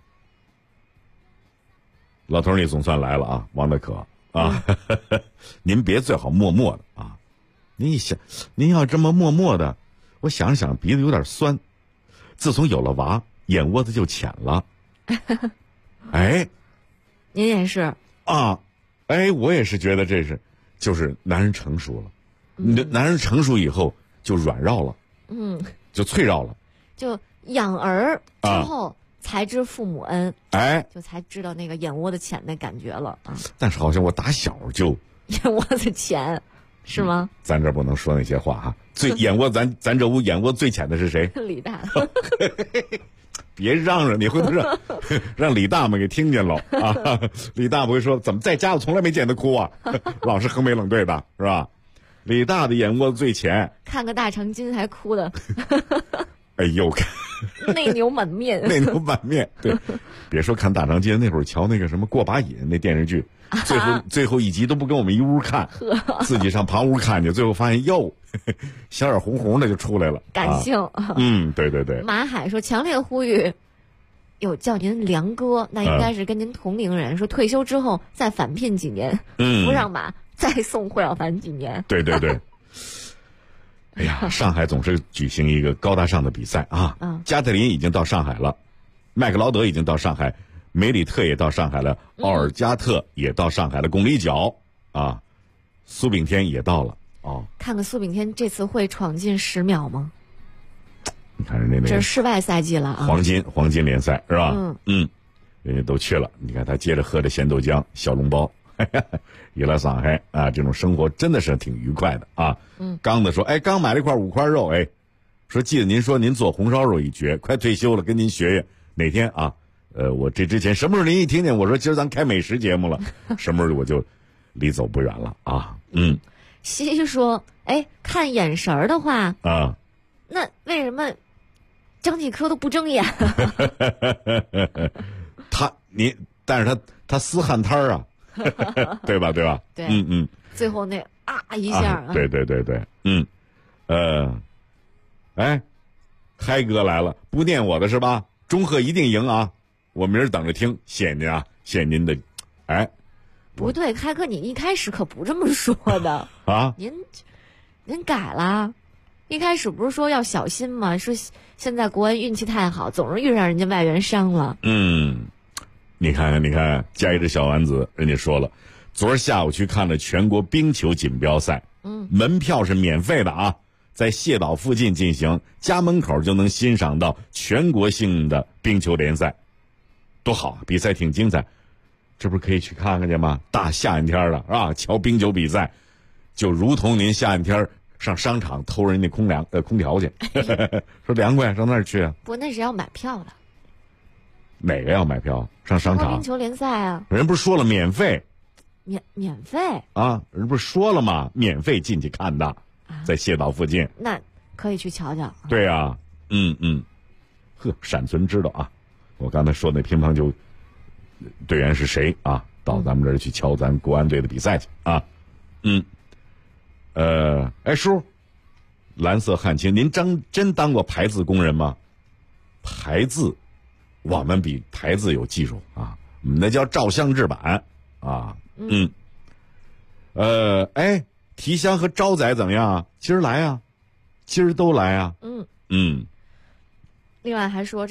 老头儿你总算来了啊，王大可啊，您别最好默默的啊。您一想，您要这么默默的，我想想鼻子有点酸。自从有了娃，眼窝子就浅了。哎， 您也是啊？哎，我也是觉得就是男人成熟了。男人成熟以后就软绕了，就脆绕了， 就养儿之后才知父母恩， 哎， 就才知道那个眼窝子浅的感觉了啊。 但是好像我打小就眼窝子浅。是吗？ 咱这不能说那些话哈。眼窝咱这屋眼窝最浅的是谁？ 李大。 别嚷嚷，你回头让李大们给听见了啊！李大不会说怎么在家我从来没见他哭啊，老是横眉冷对的是吧？李大的眼窝最浅， 看个大长今还哭的。 哎呦， 内牛满面， 内牛满面。对，别说看大长今，那会儿瞧那个什么过把瘾那电视剧。最后一集都不跟我们一屋看，自己上旁屋看去，最后发现哟，小眼红红的就出来了， 感性。 对对对。 马海说强烈呼吁，有叫您梁哥，那应该是跟您同龄人，说退休之后再返聘几年，不让马再送惠小凡几年。 对对对。哎呀，上海总是举行一个高大上的比赛啊！加特林已经到上海了，麦克劳德已经到上海。梅里特也到上海了，奥尔加特也到上海了，巩立姣啊，苏炳添也到了哦。 看看苏炳添这次会闯进10秒吗？ 你看人家这是世外赛季了啊， 黄金联赛是吧？人家都去了。你看他接着喝着咸豆浆、小笼包，一来上海啊，这种生活真的是挺愉快的啊。刚的说，哎，刚买了一块5块肉，哎，说记得您说您做红烧肉一绝，快退休了，跟您学学，哪天啊？我这之前什么时候您一听见我说今儿咱开美食节目了，什么时候我就离走不远了啊。 西西说，哎，看眼神儿的话啊， 那为什么张继科都不睁眼？ 但是他撕汗摊儿啊，对吧？对吧？ 对，最后那一下， 对对对对，哎，嗨哥来了，不念我的是吧？中赫一定赢啊！我明儿等着听，谢谢您啊，谢谢您的，哎， 不对，开哥，你一开始可不这么说的啊！ 您改了，一开始不是说要小心吗？说现在国安运气太好，总是遇上人家外援伤了。 你看，加一只小丸子，人家说了，昨儿下午去看了全国冰球锦标赛，门票是免费的啊。在蟹岛附近进行，家门口就能欣赏到全国性的冰球联赛，多好！比赛挺精彩，这不是可以去看看去吗？大夏天的啊，瞧冰球比赛，就如同您夏天上商场偷人家空调去，说凉快，上那儿去啊？ 不，那是要买票的。 哪个要买票？上商场？ 冰球联赛啊？ 人不是说了免费？ 免费啊？人不是说了吗？免费进去看的。在蟹岛附近， 那可以去瞧瞧。 对啊，闪存知道啊，我刚才说那乒乓球队员是谁啊？到咱们这儿去瞧咱国安队的比赛去啊。哎叔，蓝色汉青，您真当过排字工人吗？排字我们比台字有技术啊，我们那叫照相制版啊。提香和招仔怎么样啊？今儿来啊，今儿都来啊。 另外还说